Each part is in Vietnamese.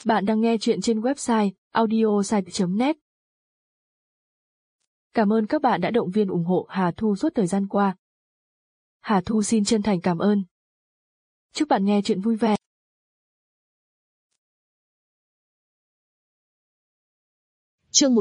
Bạn đang nghe chuyện trên website audiosite.net. Cảm ơn các bạn đã động viên ủng hộ Hà Thu suốt thời gian qua. Hà Thu xin chân thành cảm ơn. Chúc bạn nghe chuyện vui vẻ. Chương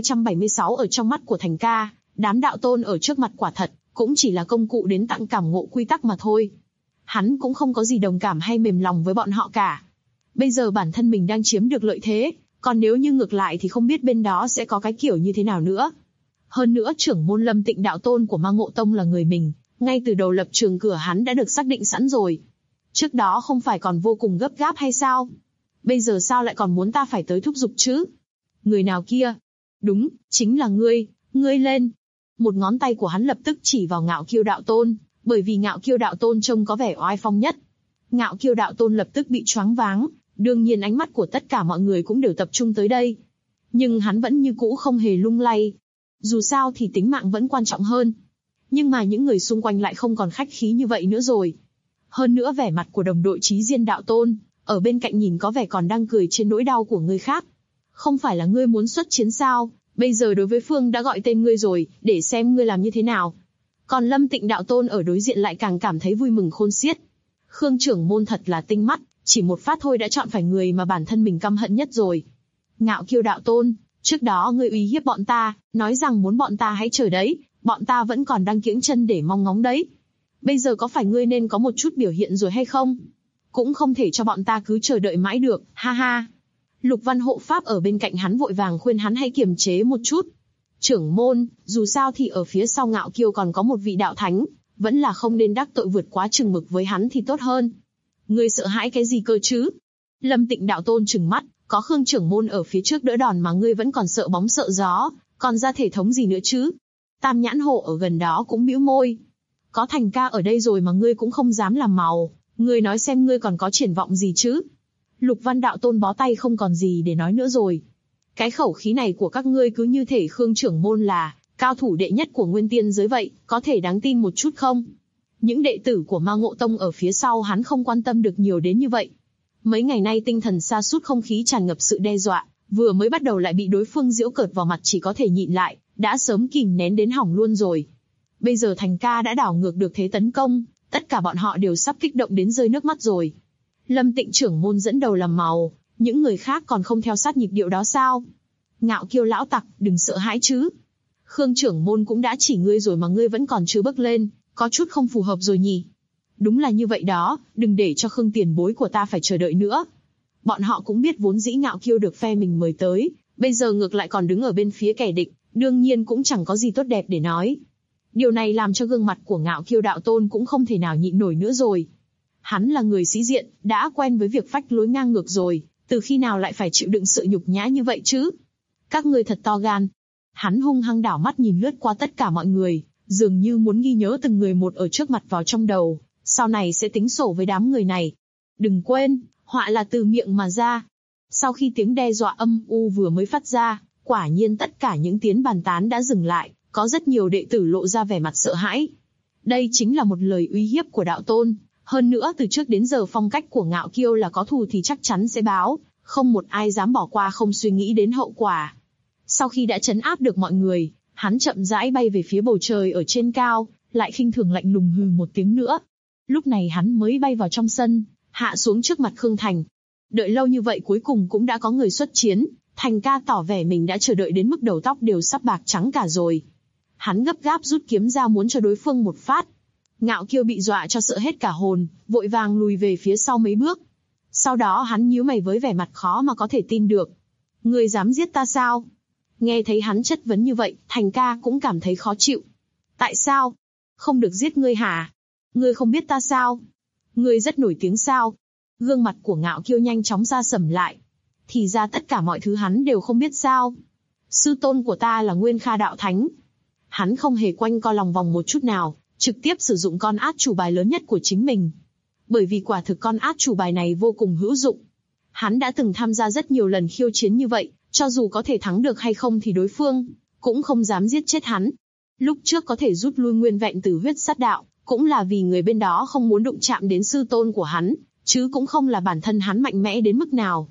1276 ở trong mắt của Thành ca, đám đạo tôn ở trước mặt quả thật, cũng chỉ là công cụ đến tặng cảm ngộ quy tắc mà thôi. Hắn cũng không có gì đồng cảm hay mềm lòng với bọn họ cả. Bây giờ bản thân mình đang chiếm được lợi thế, còn nếu như ngược lại thì không biết bên đó sẽ có cái kiểu như thế nào nữa. Hơn nữa trưởng môn Lâm Tịnh đạo tôn của Ma Ngộ Tông là người mình, ngay từ đầu lập trường cửa hắn đã được xác định sẵn rồi. Trước đó không phải còn vô cùng gấp gáp hay sao? Bây giờ sao lại còn muốn ta phải tới thúc giục chứ? Người nào kia? Đúng, chính là ngươi, ngươi lên. Một ngón tay của hắn lập tức chỉ vào Ngạo Kiêu đạo tôn, bởi vì Ngạo Kiêu đạo tôn trông có vẻ oai phong nhất. Ngạo Kiêu đạo tôn lập tức bị choáng váng, đương nhiên ánh mắt của tất cả mọi người cũng đều tập trung tới đây. Nhưng hắn vẫn như cũ không hề lung lay. Dù sao thì tính mạng vẫn quan trọng hơn. Nhưng mà những người xung quanh lại không còn khách khí như vậy nữa rồi. Hơn nữa vẻ mặt của đồng đội Chí Diên đạo tôn, ở bên cạnh nhìn có vẻ còn đang cười trên nỗi đau của người khác. Không phải là ngươi muốn xuất chiến sao? Bây giờ đối với phương đã gọi tên ngươi rồi, để xem ngươi làm như thế nào. Còn Lâm Tịnh đạo tôn ở đối diện lại càng cảm thấy vui mừng khôn xiết. Khương trưởng môn thật là tinh mắt, chỉ một phát thôi đã chọn phải người mà bản thân mình căm hận nhất rồi. Ngạo Kiêu đạo tôn, trước đó ngươi uy hiếp bọn ta, nói rằng muốn bọn ta hãy chờ đấy, bọn ta vẫn còn đang kiễng chân để mong ngóng đấy. Bây giờ có phải ngươi nên có một chút biểu hiện rồi hay không? Cũng không thể cho bọn ta cứ chờ đợi mãi được, ha ha. Lục Văn hộ pháp ở bên cạnh hắn vội vàng khuyên hắn hãy kiềm chế một chút. Trưởng môn, dù sao thì ở phía sau Ngạo Kiêu còn có một vị đạo thánh, vẫn là không nên đắc tội vượt quá chừng mực với hắn thì tốt hơn. Ngươi sợ hãi cái gì cơ chứ? Lâm Tịnh đạo tôn trừng mắt, có Khương trưởng môn ở phía trước đỡ đòn mà ngươi vẫn còn sợ bóng sợ gió, còn ra thể thống gì nữa chứ? Tam Nhãn Hộ ở gần đó cũng bĩu môi. Có Thành ca ở đây rồi mà ngươi cũng không dám làm màu, ngươi nói xem ngươi còn có triển vọng gì chứ? Lục Văn đạo tôn bó tay không còn gì để nói nữa rồi. Cái khẩu khí này của các ngươi cứ như thể Khương trưởng môn là cao thủ đệ nhất của nguyên tiên giới vậy, có thể đáng tin một chút không? Những đệ tử của Ma Ngộ Tông ở phía sau hắn không quan tâm được nhiều đến như vậy. Mấy ngày nay tinh thần sa sút, không khí tràn ngập sự đe dọa, vừa mới bắt đầu lại bị đối phương giễu cợt vào mặt, chỉ có thể nhịn lại, đã sớm kìm nén đến hỏng luôn rồi. Bây giờ Thành ca đã đảo ngược được thế tấn công, tất cả bọn họ đều sắp kích động đến rơi nước mắt rồi. Lâm Tịnh trưởng môn dẫn đầu làm màu, những người khác còn không theo sát nhịp điệu đó sao? Ngạo Kiêu lão tặc, đừng sợ hãi chứ. Khương trưởng môn cũng đã chỉ ngươi rồi mà ngươi vẫn còn chưa bước lên, có chút không phù hợp rồi nhỉ? Đúng là như vậy đó, đừng để cho Khương tiền bối của ta phải chờ đợi nữa. Bọn họ cũng biết vốn dĩ Ngạo Kiêu được phe mình mời tới, bây giờ ngược lại còn đứng ở bên phía kẻ địch, đương nhiên cũng chẳng có gì tốt đẹp để nói. Điều này làm cho gương mặt của Ngạo Kiêu đạo tôn cũng không thể nào nhịn nổi nữa rồi. Hắn là người sĩ diện, đã quen với việc phách lối ngang ngược rồi, từ khi nào lại phải chịu đựng sự nhục nhã như vậy chứ? Các ngươi thật to gan. Hắn hung hăng đảo mắt nhìn lướt qua tất cả mọi người, dường như muốn ghi nhớ từng người một ở trước mặt vào trong đầu, sau này sẽ tính sổ với đám người này. Đừng quên, họa là từ miệng mà ra. Sau khi tiếng đe dọa âm u vừa mới phát ra, quả nhiên tất cả những tiếng bàn tán đã dừng lại, có rất nhiều đệ tử lộ ra vẻ mặt sợ hãi. Đây chính là một lời uy hiếp của đạo tôn. Hơn nữa từ trước đến giờ phong cách của Ngạo Kiêu là có thù thì chắc chắn sẽ báo, không một ai dám bỏ qua không suy nghĩ đến hậu quả. Sau khi đã trấn áp được mọi người, hắn chậm rãi bay về phía bầu trời ở trên cao, lại khinh thường lạnh lùng hừ một tiếng nữa. Lúc này hắn mới bay vào trong sân, hạ xuống trước mặt Khương Thành. Đợi lâu như vậy cuối cùng cũng đã có người xuất chiến, Thành ca tỏ vẻ mình đã chờ đợi đến mức đầu tóc đều sắp bạc trắng cả rồi. Hắn gấp gáp rút kiếm ra muốn cho đối phương một phát. Ngạo Kiêu bị dọa cho sợ hết cả hồn, vội vàng lùi về phía sau mấy bước. Sau đó hắn nhíu mày với vẻ mặt khó mà có thể tin được. Ngươi dám giết ta sao? Nghe thấy hắn chất vấn như vậy, Thành ca cũng cảm thấy khó chịu. Tại sao? Không được giết ngươi hả? Ngươi không biết ta sao? Ngươi rất nổi tiếng sao? Gương mặt của Ngạo Kiêu nhanh chóng sa sầm lại. Thì ra tất cả mọi thứ hắn đều không biết sao? Sư tôn của ta là Nguyên Kha đạo thánh. Hắn không hề quanh co lòng vòng một chút nào, trực tiếp sử dụng con át chủ bài lớn nhất của chính mình. Bởi vì quả thực con át chủ bài này vô cùng hữu dụng. Hắn đã từng tham gia rất nhiều lần khiêu chiến như vậy, cho dù có thể thắng được hay không thì đối phương cũng không dám giết chết hắn. Lúc trước có thể rút lui nguyên vẹn từ huyết sát đạo, cũng là vì người bên đó không muốn đụng chạm đến sư tôn của hắn, chứ cũng không là bản thân hắn mạnh mẽ đến mức nào.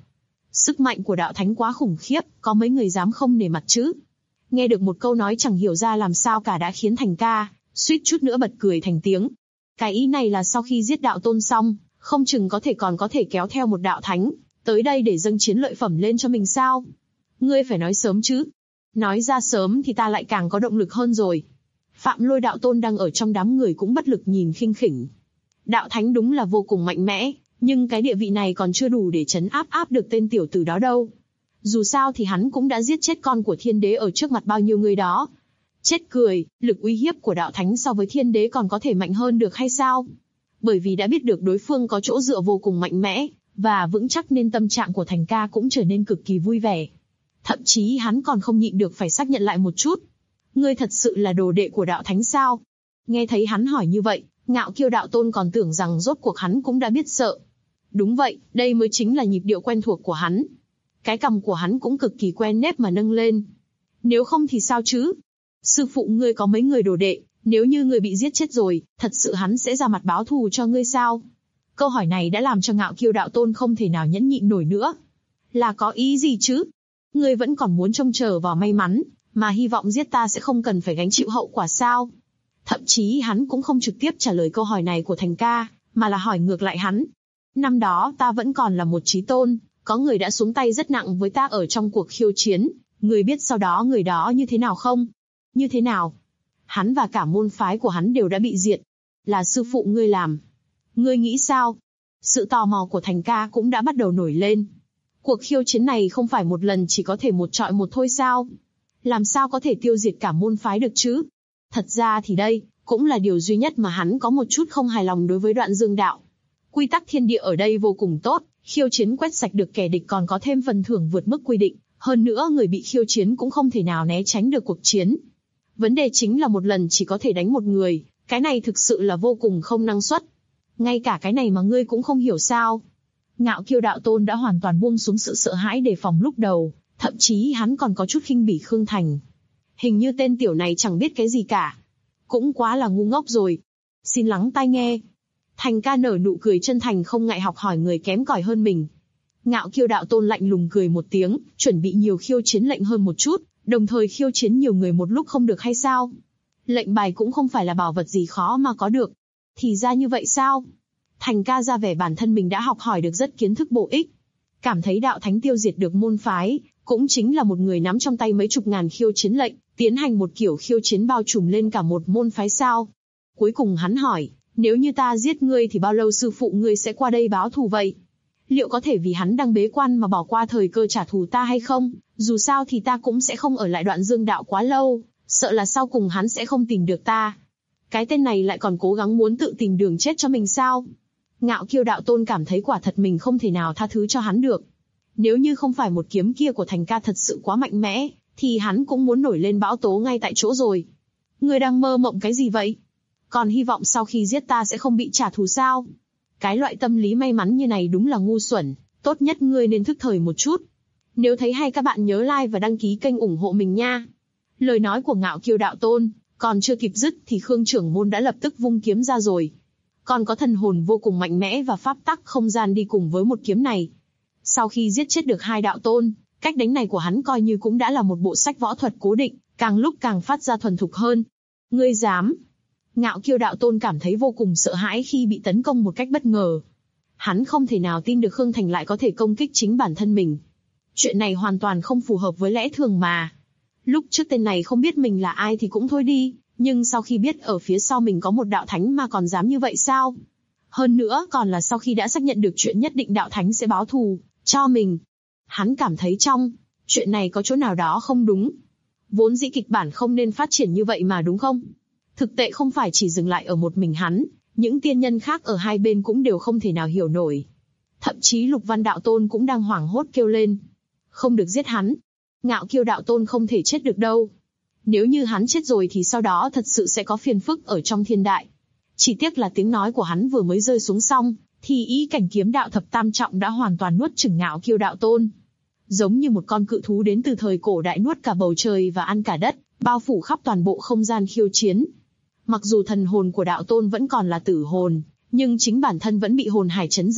Sức mạnh của đạo thánh quá khủng khiếp, có mấy người dám không nể mặt chứ? Nghe được một câu nói chẳng hiểu ra làm sao cả đã khiến Thành ca suýt chút nữa bật cười thành tiếng. Cái ý này là sau khi giết đạo tôn xong, không chừng còn có thể kéo theo một đạo thánh tới đây để dâng chiến lợi phẩm lên cho mình sao? Ngươi phải nói sớm chứ. Nói ra sớm thì ta lại càng có động lực hơn rồi. Phạm Lôi đạo tôn đang ở trong đám người cũng bất lực nhìn khinh khỉnh. Đạo thánh đúng là vô cùng mạnh mẽ, nhưng cái địa vị này còn chưa đủ để trấn áp được tên tiểu tử đó đâu. Dù sao thì hắn cũng đã giết chết con của thiên đế ở trước mặt bao nhiêu người đó. Chết cười, lực uy hiếp của đạo thánh so với thiên đế còn có thể mạnh hơn được hay sao? Bởi vì đã biết được đối phương có chỗ dựa vô cùng mạnh mẽ và vững chắc nên tâm trạng của Thành ca cũng trở nên cực kỳ vui vẻ. Thậm chí hắn còn không nhịn được phải xác nhận lại một chút. Ngươi thật sự là đồ đệ của đạo thánh sao? Nghe thấy hắn hỏi như vậy, Ngạo Kiêu đạo tôn còn tưởng rằng rốt cuộc hắn cũng đã biết sợ. Đúng vậy, đây mới chính là nhịp điệu quen thuộc của hắn. Cái cằm của hắn cũng cực kỳ quen nếp mà nâng lên. Nếu không thì sao chứ? Sư phụ ngươi có mấy người đồ đệ, nếu như ngươi bị giết chết rồi, thật sự hắn sẽ ra mặt báo thù cho ngươi sao? Câu hỏi này đã làm cho Ngạo Kiêu đạo tôn không thể nào nhẫn nhịn nổi nữa. Là có ý gì chứ? Ngươi vẫn còn muốn trông chờ vào may mắn, mà hy vọng giết ta sẽ không cần phải gánh chịu hậu quả sao? Thậm chí hắn cũng không trực tiếp trả lời câu hỏi này của Thành ca, mà là hỏi ngược lại hắn. Năm đó ta vẫn còn là một chí tôn, có người đã xuống tay rất nặng với ta ở trong cuộc khiêu chiến, ngươi biết sau đó người đó như thế nào không? Như thế nào? Hắn và cả môn phái của hắn đều đã bị diệt. Là sư phụ ngươi làm. Ngươi nghĩ sao? Sự tò mò của Thành ca cũng đã bắt đầu nổi lên. Cuộc khiêu chiến này không phải một lần chỉ có thể một chọi một thôi sao? Làm sao có thể tiêu diệt cả môn phái được chứ? Thật ra thì đây cũng là điều duy nhất mà hắn có một chút không hài lòng đối với Đoạn Dương đạo. Quy tắc thiên địa ở đây vô cùng tốt, khiêu chiến quét sạch được kẻ địch còn có thêm phần thưởng vượt mức quy định, hơn nữa người bị khiêu chiến cũng không thể nào né tránh được cuộc chiến. Vấn đề chính là một lần chỉ có thể đánh một người, cái này thực sự là vô cùng không năng suất. Ngay cả cái này mà ngươi cũng không hiểu sao? Ngạo Kiêu đạo tôn đã hoàn toàn buông xuống sự sợ hãi đề phòng lúc đầu, thậm chí hắn còn có chút khinh bỉ Khương Thành. Hình như tên tiểu này chẳng biết cái gì cả. Cũng quá là ngu ngốc rồi. Xin lắng tai nghe. Thành ca nở nụ cười chân thành không ngại học hỏi người kém cỏi hơn mình. Ngạo Kiêu đạo tôn lạnh lùng cười một tiếng, chuẩn bị nhiều khiêu chiến lệnh hơn một chút, đồng thời khiêu chiến nhiều người một lúc không được hay sao? Lệnh bài cũng không phải là bảo vật gì khó mà có được. Thì ra như vậy sao? Thành ca ra vẻ bản thân mình đã học hỏi được rất kiến thức bổ ích. Cảm thấy đạo thánh tiêu diệt được môn phái, cũng chính là một người nắm trong tay mấy chục ngàn khiêu chiến lệnh, tiến hành một kiểu khiêu chiến bao trùm lên cả một môn phái sao? Cuối cùng hắn hỏi, nếu như ta giết ngươi thì bao lâu sư phụ ngươi sẽ qua đây báo thù vậy? Liệu có thể vì hắn đang bế quan mà bỏ qua thời cơ trả thù ta hay không? Dù sao thì ta cũng sẽ không ở lại Đoạn Dương đạo quá lâu, sợ là sau cùng hắn sẽ không tìm được ta. Cái tên này lại còn cố gắng muốn tự tìm đường chết cho mình sao? Ngạo Kiêu đạo tôn cảm thấy quả thật mình không thể nào tha thứ cho hắn được. Nếu như không phải một kiếm kia của Thành ca thật sự quá mạnh mẽ, thì hắn cũng muốn nổi lên bão tố ngay tại chỗ rồi. Ngươi đang mơ mộng cái gì vậy? Còn hy vọng sau khi giết ta sẽ không bị trả thù sao? Cái loại tâm lý may mắn như này đúng là ngu xuẩn, tốt nhất ngươi nên thức thời một chút. Nếu thấy hay các bạn nhớ like và đăng ký kênh ủng hộ mình nha. Lời nói của Ngạo Kiêu đạo tôn còn chưa kịp dứt thì Khương trưởng môn đã lập tức vung kiếm ra rồi. Còn có thần hồn vô cùng mạnh mẽ và pháp tắc không gian đi cùng với một kiếm này. Sau khi giết chết được hai đạo tôn, cách đánh này của hắn coi như cũng đã là một bộ sách võ thuật cố định, càng lúc càng phát ra thuần thục hơn. Ngươi dám? Ngạo Kiêu đạo tôn cảm thấy vô cùng sợ hãi khi bị tấn công một cách bất ngờ. Hắn không thể nào tin được Khương Thành lại có thể công kích chính bản thân mình. Chuyện này hoàn toàn không phù hợp với lẽ thường mà. Lúc trước tên này không biết mình là ai thì cũng thôi đi, nhưng sau khi biết ở phía sau mình có một đạo thánh mà còn dám như vậy sao? Hơn nữa còn là sau khi đã xác nhận được chuyện nhất định đạo thánh sẽ báo thù cho mình. Hắn cảm thấy trong chuyện này có chỗ nào đó không đúng. Vốn dĩ kịch bản không nên phát triển như vậy mà đúng không? Thực tệ không phải chỉ dừng lại ở một mình hắn, những tiên nhân khác ở hai bên cũng đều không thể nào hiểu nổi. Thậm chí Lục Văn đạo tôn cũng đang hoảng hốt kêu lên. Không được giết hắn. Ngạo Kiêu đạo tôn không thể chết được đâu. Nếu như hắn chết rồi thì sau đó thật sự sẽ có phiền phức ở trong thiên đại. Chỉ tiếc là tiếng nói của hắn vừa mới rơi xuống xong, thì ý cảnh kiếm đạo thập tam trọng đã hoàn toàn nuốt chửng Ngạo Kiêu đạo tôn. Giống như một con cự thú đến từ thời cổ đại nuốt cả bầu trời và ăn cả đất, bao phủ khắp toàn bộ không gian khiêu chiến. Mặc dù thần hồn của đạo tôn vẫn còn là tử hồn, nhưng chính bản thân vẫn bị hồn hải trấn giữ,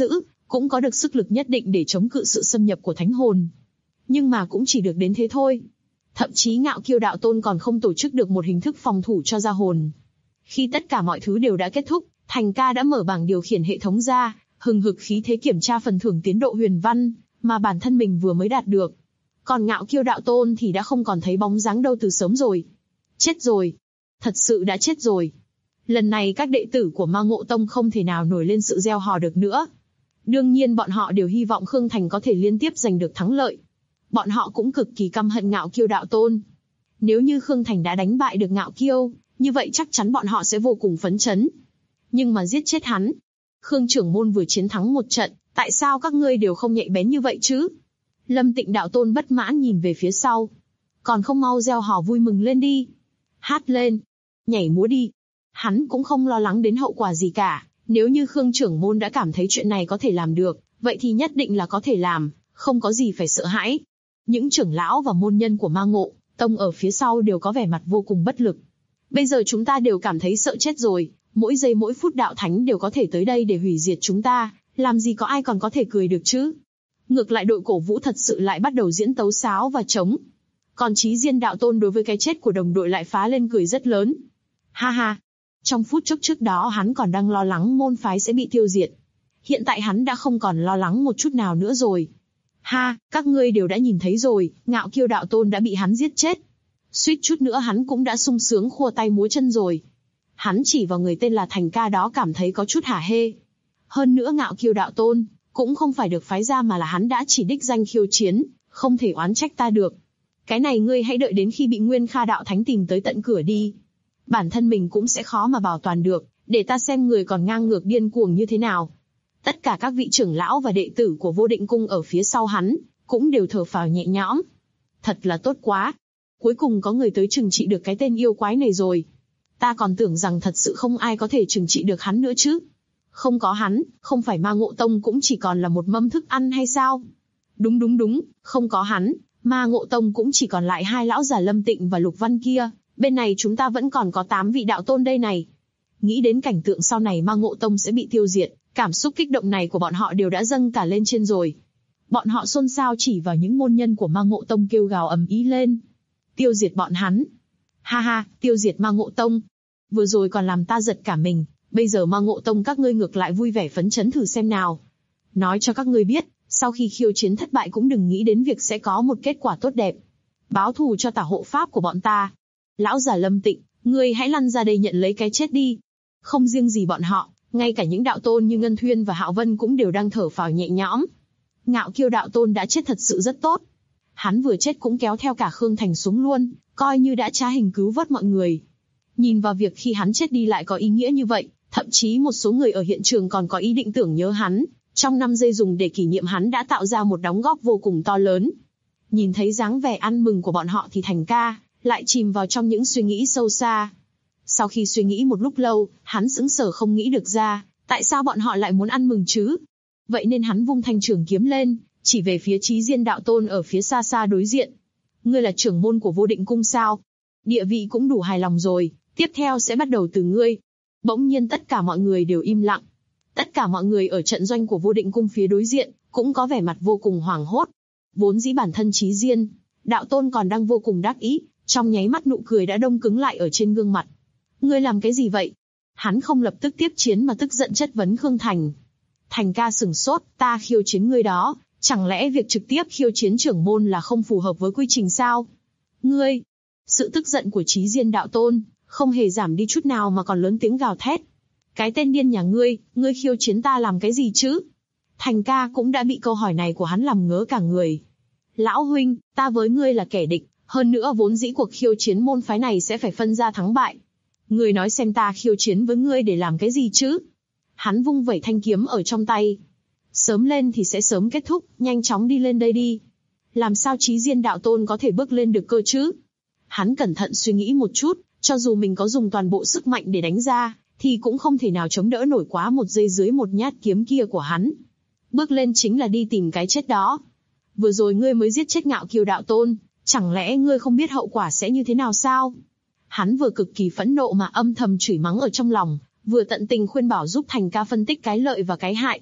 cũng có được sức lực nhất định để chống cự sự xâm nhập của thánh hồn. Nhưng mà cũng chỉ được đến thế thôi. Thậm chí Ngạo Kiêu Đạo Tôn còn không tổ chức được một hình thức phòng thủ cho gia hồn. Khi tất cả mọi thứ đều đã kết thúc, Thành Ca đã mở bảng điều khiển hệ thống ra, hừng hực khí thế kiểm tra phần thưởng tiến độ huyền văn mà bản thân mình vừa mới đạt được. Còn Ngạo Kiêu Đạo Tôn thì đã không còn thấy bóng dáng đâu từ sớm rồi. Chết rồi. Thật sự đã chết rồi. Lần này các đệ tử của Ma Ngộ Tông không thể nào nổi lên sự reo hò được nữa. Đương nhiên bọn họ đều hy vọng Khương Thành có thể liên tiếp giành được thắng lợi. Bọn họ cũng cực kỳ căm hận Ngạo Kiêu Đạo Tôn. Nếu như Khương Thành đã đánh bại được Ngạo Kiêu, như vậy chắc chắn bọn họ sẽ vô cùng phấn chấn. Nhưng mà giết chết hắn. Khương trưởng môn vừa chiến thắng một trận, tại sao các ngươi đều không nhạy bén như vậy chứ? Lâm Tịnh Đạo Tôn bất mãn nhìn về phía sau. Còn không mau reo hò vui mừng lên đi. Hát lên. Nhảy múa đi. Hắn cũng không lo lắng đến hậu quả gì cả. Nếu như Khương trưởng môn đã cảm thấy chuyện này có thể làm được, vậy thì nhất định là có thể làm, không có gì phải sợ hãi. Những trưởng lão và môn nhân của Ma Ngộ Tông ở phía sau đều có vẻ mặt vô cùng bất lực. Bây giờ chúng ta đều cảm thấy sợ chết rồi, mỗi giây mỗi phút đạo thánh đều có thể tới đây để hủy diệt chúng ta, làm gì có ai còn có thể cười được chứ? Ngược lại đội cổ vũ thật sự lại bắt đầu diễn tấu sáo và trống. Còn Chí Diên Đạo Tôn đối với cái chết của đồng đội lại phá lên cười rất lớn. Ha ha! Trong phút chốc trước đó hắn còn đang lo lắng môn phái sẽ bị tiêu diệt. Hiện tại hắn đã không còn lo lắng một chút nào nữa rồi. Ha, các ngươi đều đã nhìn thấy rồi, Ngạo Kiêu Đạo Tôn đã bị hắn giết chết. Suýt chút nữa hắn cũng đã sung sướng khua tay múa chân rồi. Hắn chỉ vào người tên là Thành Ca đó cảm thấy có chút hả hê. Hơn nữa Ngạo Kiêu Đạo Tôn cũng không phải được phái ra mà là hắn đã chỉ đích danh khiêu chiến, không thể oán trách ta được. Cái này ngươi hãy đợi đến khi bị Nguyên Kha Đạo Thánh tìm tới tận cửa đi. Bản thân mình cũng sẽ khó mà bảo toàn được, để ta xem người còn ngang ngược điên cuồng như thế nào. Tất cả các vị trưởng lão và đệ tử của Vô Định Cung ở phía sau hắn, cũng đều thở phào nhẹ nhõm. Thật là tốt quá. Cuối cùng có người tới trừng trị được cái tên yêu quái này rồi. Ta còn tưởng rằng thật sự không ai có thể trừng trị được hắn nữa chứ. Không có hắn, không phải Ma Ngộ Tông cũng chỉ còn là một mâm thức ăn hay sao? Đúng, không có hắn, Ma Ngộ Tông cũng chỉ còn lại hai lão già Lâm Tịnh và Lục Văn kia. Bên này chúng ta vẫn còn có 8 vị đạo tôn đây này. Nghĩ đến cảnh tượng sau này Ma Ngộ Tông sẽ bị tiêu diệt, cảm xúc kích động này của bọn họ đều đã dâng cả lên trên rồi. Bọn họ xôn xao chỉ vào những môn nhân của Ma Ngộ Tông kêu gào ầm ĩ lên. Tiêu diệt bọn hắn. Ha ha, tiêu diệt Ma Ngộ Tông. Vừa rồi còn làm ta giật cả mình, bây giờ Ma Ngộ Tông các ngươi ngược lại vui vẻ phấn chấn thử xem nào. Nói cho các ngươi biết, sau khi khiêu chiến thất bại cũng đừng nghĩ đến việc sẽ có một kết quả tốt đẹp. Báo thù cho tả hộ pháp của bọn ta. Lão già Lâm Tịnh, ngươi hãy lăn ra đây nhận lấy cái chết đi. Không riêng gì bọn họ, ngay cả những đạo tôn như Ngân Thuyên và Hạo Vân cũng đều đang thở phào nhẹ nhõm. Ngạo Kiêu Đạo Tôn đã chết thật sự rất tốt. Hắn vừa chết cũng kéo theo cả Khương Thành xuống luôn, coi như đã trá hình cứu vớt mọi người. Nhìn vào việc khi hắn chết đi lại có ý nghĩa như vậy, thậm chí một số người ở hiện trường còn có ý định tưởng nhớ hắn, trong 5 giây dùng để kỷ niệm hắn đã tạo ra một đóng góp vô cùng to lớn. Nhìn thấy dáng vẻ ăn mừng của bọn họ thì Thành Ca lại chìm vào trong những suy nghĩ sâu xa. Sau khi suy nghĩ một lúc lâu, hắn sững sờ không nghĩ được ra, tại sao bọn họ lại muốn ăn mừng chứ? Vậy nên hắn vung thanh trường kiếm lên, chỉ về phía Chí Diên Đạo Tôn ở phía xa xa đối diện. Ngươi là trưởng môn của Vô Định Cung sao? Địa vị cũng đủ hài lòng rồi, tiếp theo sẽ bắt đầu từ ngươi. Bỗng nhiên tất cả mọi người đều im lặng. Tất cả mọi người ở trận doanh của Vô Định Cung phía đối diện, cũng có vẻ mặt vô cùng hoảng hốt. Vốn dĩ bản thân Chí Diên Đạo Tôn còn đang vô cùng đắc ý, trong nháy mắt nụ cười đã đông cứng lại ở trên gương mặt. Ngươi làm cái gì vậy? Hắn không lập tức tiếp chiến mà tức giận chất vấn Khương Thành. Thành Ca sửng sốt, ta khiêu chiến ngươi đó, chẳng lẽ việc trực tiếp khiêu chiến trưởng môn là không phù hợp với quy trình sao? Ngươi! Sự tức giận của Chí Diên Đạo Tôn không hề giảm đi chút nào mà còn lớn tiếng gào thét. Cái tên điên nhà ngươi khiêu chiến ta làm cái gì chứ? Thành Ca cũng đã bị câu hỏi này của hắn làm ngớ cả người. Lão huynh, ta với ngươi là kẻ địch, hơn nữa vốn dĩ cuộc khiêu chiến môn phái này sẽ phải phân ra thắng bại. Ngươi nói xem ta khiêu chiến với ngươi để làm cái gì chứ? Hắn vung vẩy thanh kiếm ở trong tay. Sớm lên thì sẽ sớm kết thúc, nhanh chóng đi lên đây đi. Làm sao Chí Diên Đạo Tôn có thể bước lên được cơ chứ? Hắn cẩn thận suy nghĩ một chút, cho dù mình có dùng toàn bộ sức mạnh để đánh ra, thì cũng không thể nào chống đỡ nổi quá một giây dưới một nhát kiếm kia của hắn. Bước lên chính là đi tìm cái chết đó. Vừa rồi ngươi mới giết chết Ngạo Kiêu Đạo Tôn, chẳng lẽ ngươi không biết hậu quả sẽ như thế nào sao? Hắn vừa cực kỳ phẫn nộ mà âm thầm chửi mắng ở trong lòng, vừa tận tình khuyên bảo giúp Thành Ca phân tích cái lợi và cái hại.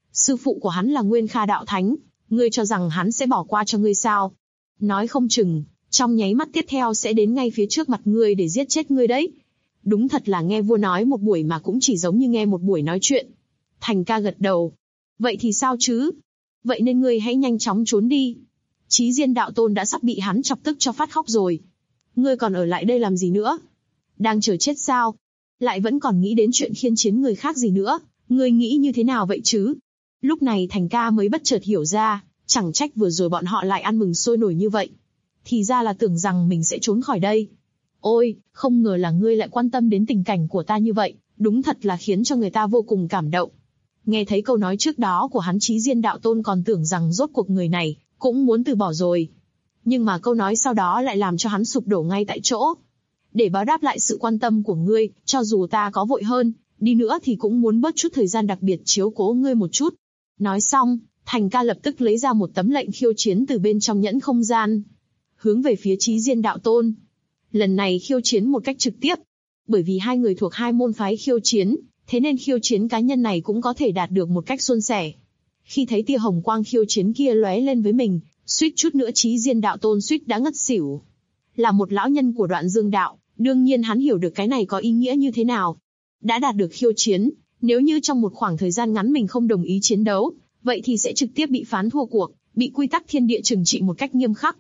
Sư phụ của hắn là Nguyên Kha đạo thánh, ngươi cho rằng hắn sẽ bỏ qua cho ngươi sao? Nói không chừng, trong nháy mắt tiếp theo sẽ đến ngay phía trước mặt ngươi để giết chết ngươi đấy. Đúng thật là nghe vua nói một buổi mà cũng chỉ giống như nghe một buổi nói chuyện. Thành Ca gật đầu. Vậy thì sao chứ? Vậy nên ngươi hãy nhanh chóng trốn đi. Chí Diên đạo tôn đã sắp bị hắn chọc tức cho phát khóc rồi. Ngươi còn ở lại đây làm gì nữa? Đang chờ chết sao? Lại vẫn còn nghĩ đến chuyện khiên chiến người khác gì nữa? Ngươi nghĩ như thế nào vậy chứ? Lúc này Thành Ca mới bất chợt hiểu ra, chẳng trách vừa rồi bọn họ lại ăn mừng sôi nổi như vậy. Thì ra là tưởng rằng mình sẽ trốn khỏi đây. Ôi, không ngờ là ngươi lại quan tâm đến tình cảnh của ta như vậy, đúng thật là khiến cho người ta vô cùng cảm động. Nghe thấy câu nói trước đó của hắn, Chí Diên đạo tôn còn tưởng rằng rốt cuộc người này cũng muốn từ bỏ rồi. Nhưng mà câu nói sau đó lại làm cho hắn sụp đổ ngay tại chỗ. Để báo đáp lại sự quan tâm của ngươi, cho dù ta có vội hơn đi nữa thì cũng muốn bớt chút thời gian đặc biệt chiếu cố ngươi một chút. Nói xong, Thành Ca lập tức lấy ra một tấm lệnh khiêu chiến từ bên trong nhẫn không gian, hướng về phía Chí Diên đạo tôn. Lần này khiêu chiến một cách trực tiếp. Bởi vì hai người thuộc hai môn phái khiêu chiến, thế nên khiêu chiến cá nhân này cũng có thể đạt được một cách suôn sẻ. Khi thấy tia hồng quang khiêu chiến kia lóe lên với mình, suýt chút nữa Chí Diên đạo tôn suýt đã ngất xỉu. Là một lão nhân của Đoạn Dương đạo, đương nhiên hắn hiểu được cái này có ý nghĩa như thế nào. Đã đạt được khiêu chiến, nếu như trong một khoảng thời gian ngắn mình không đồng ý chiến đấu, vậy thì sẽ trực tiếp bị phán thua cuộc, bị quy tắc thiên địa trừng trị một cách nghiêm khắc.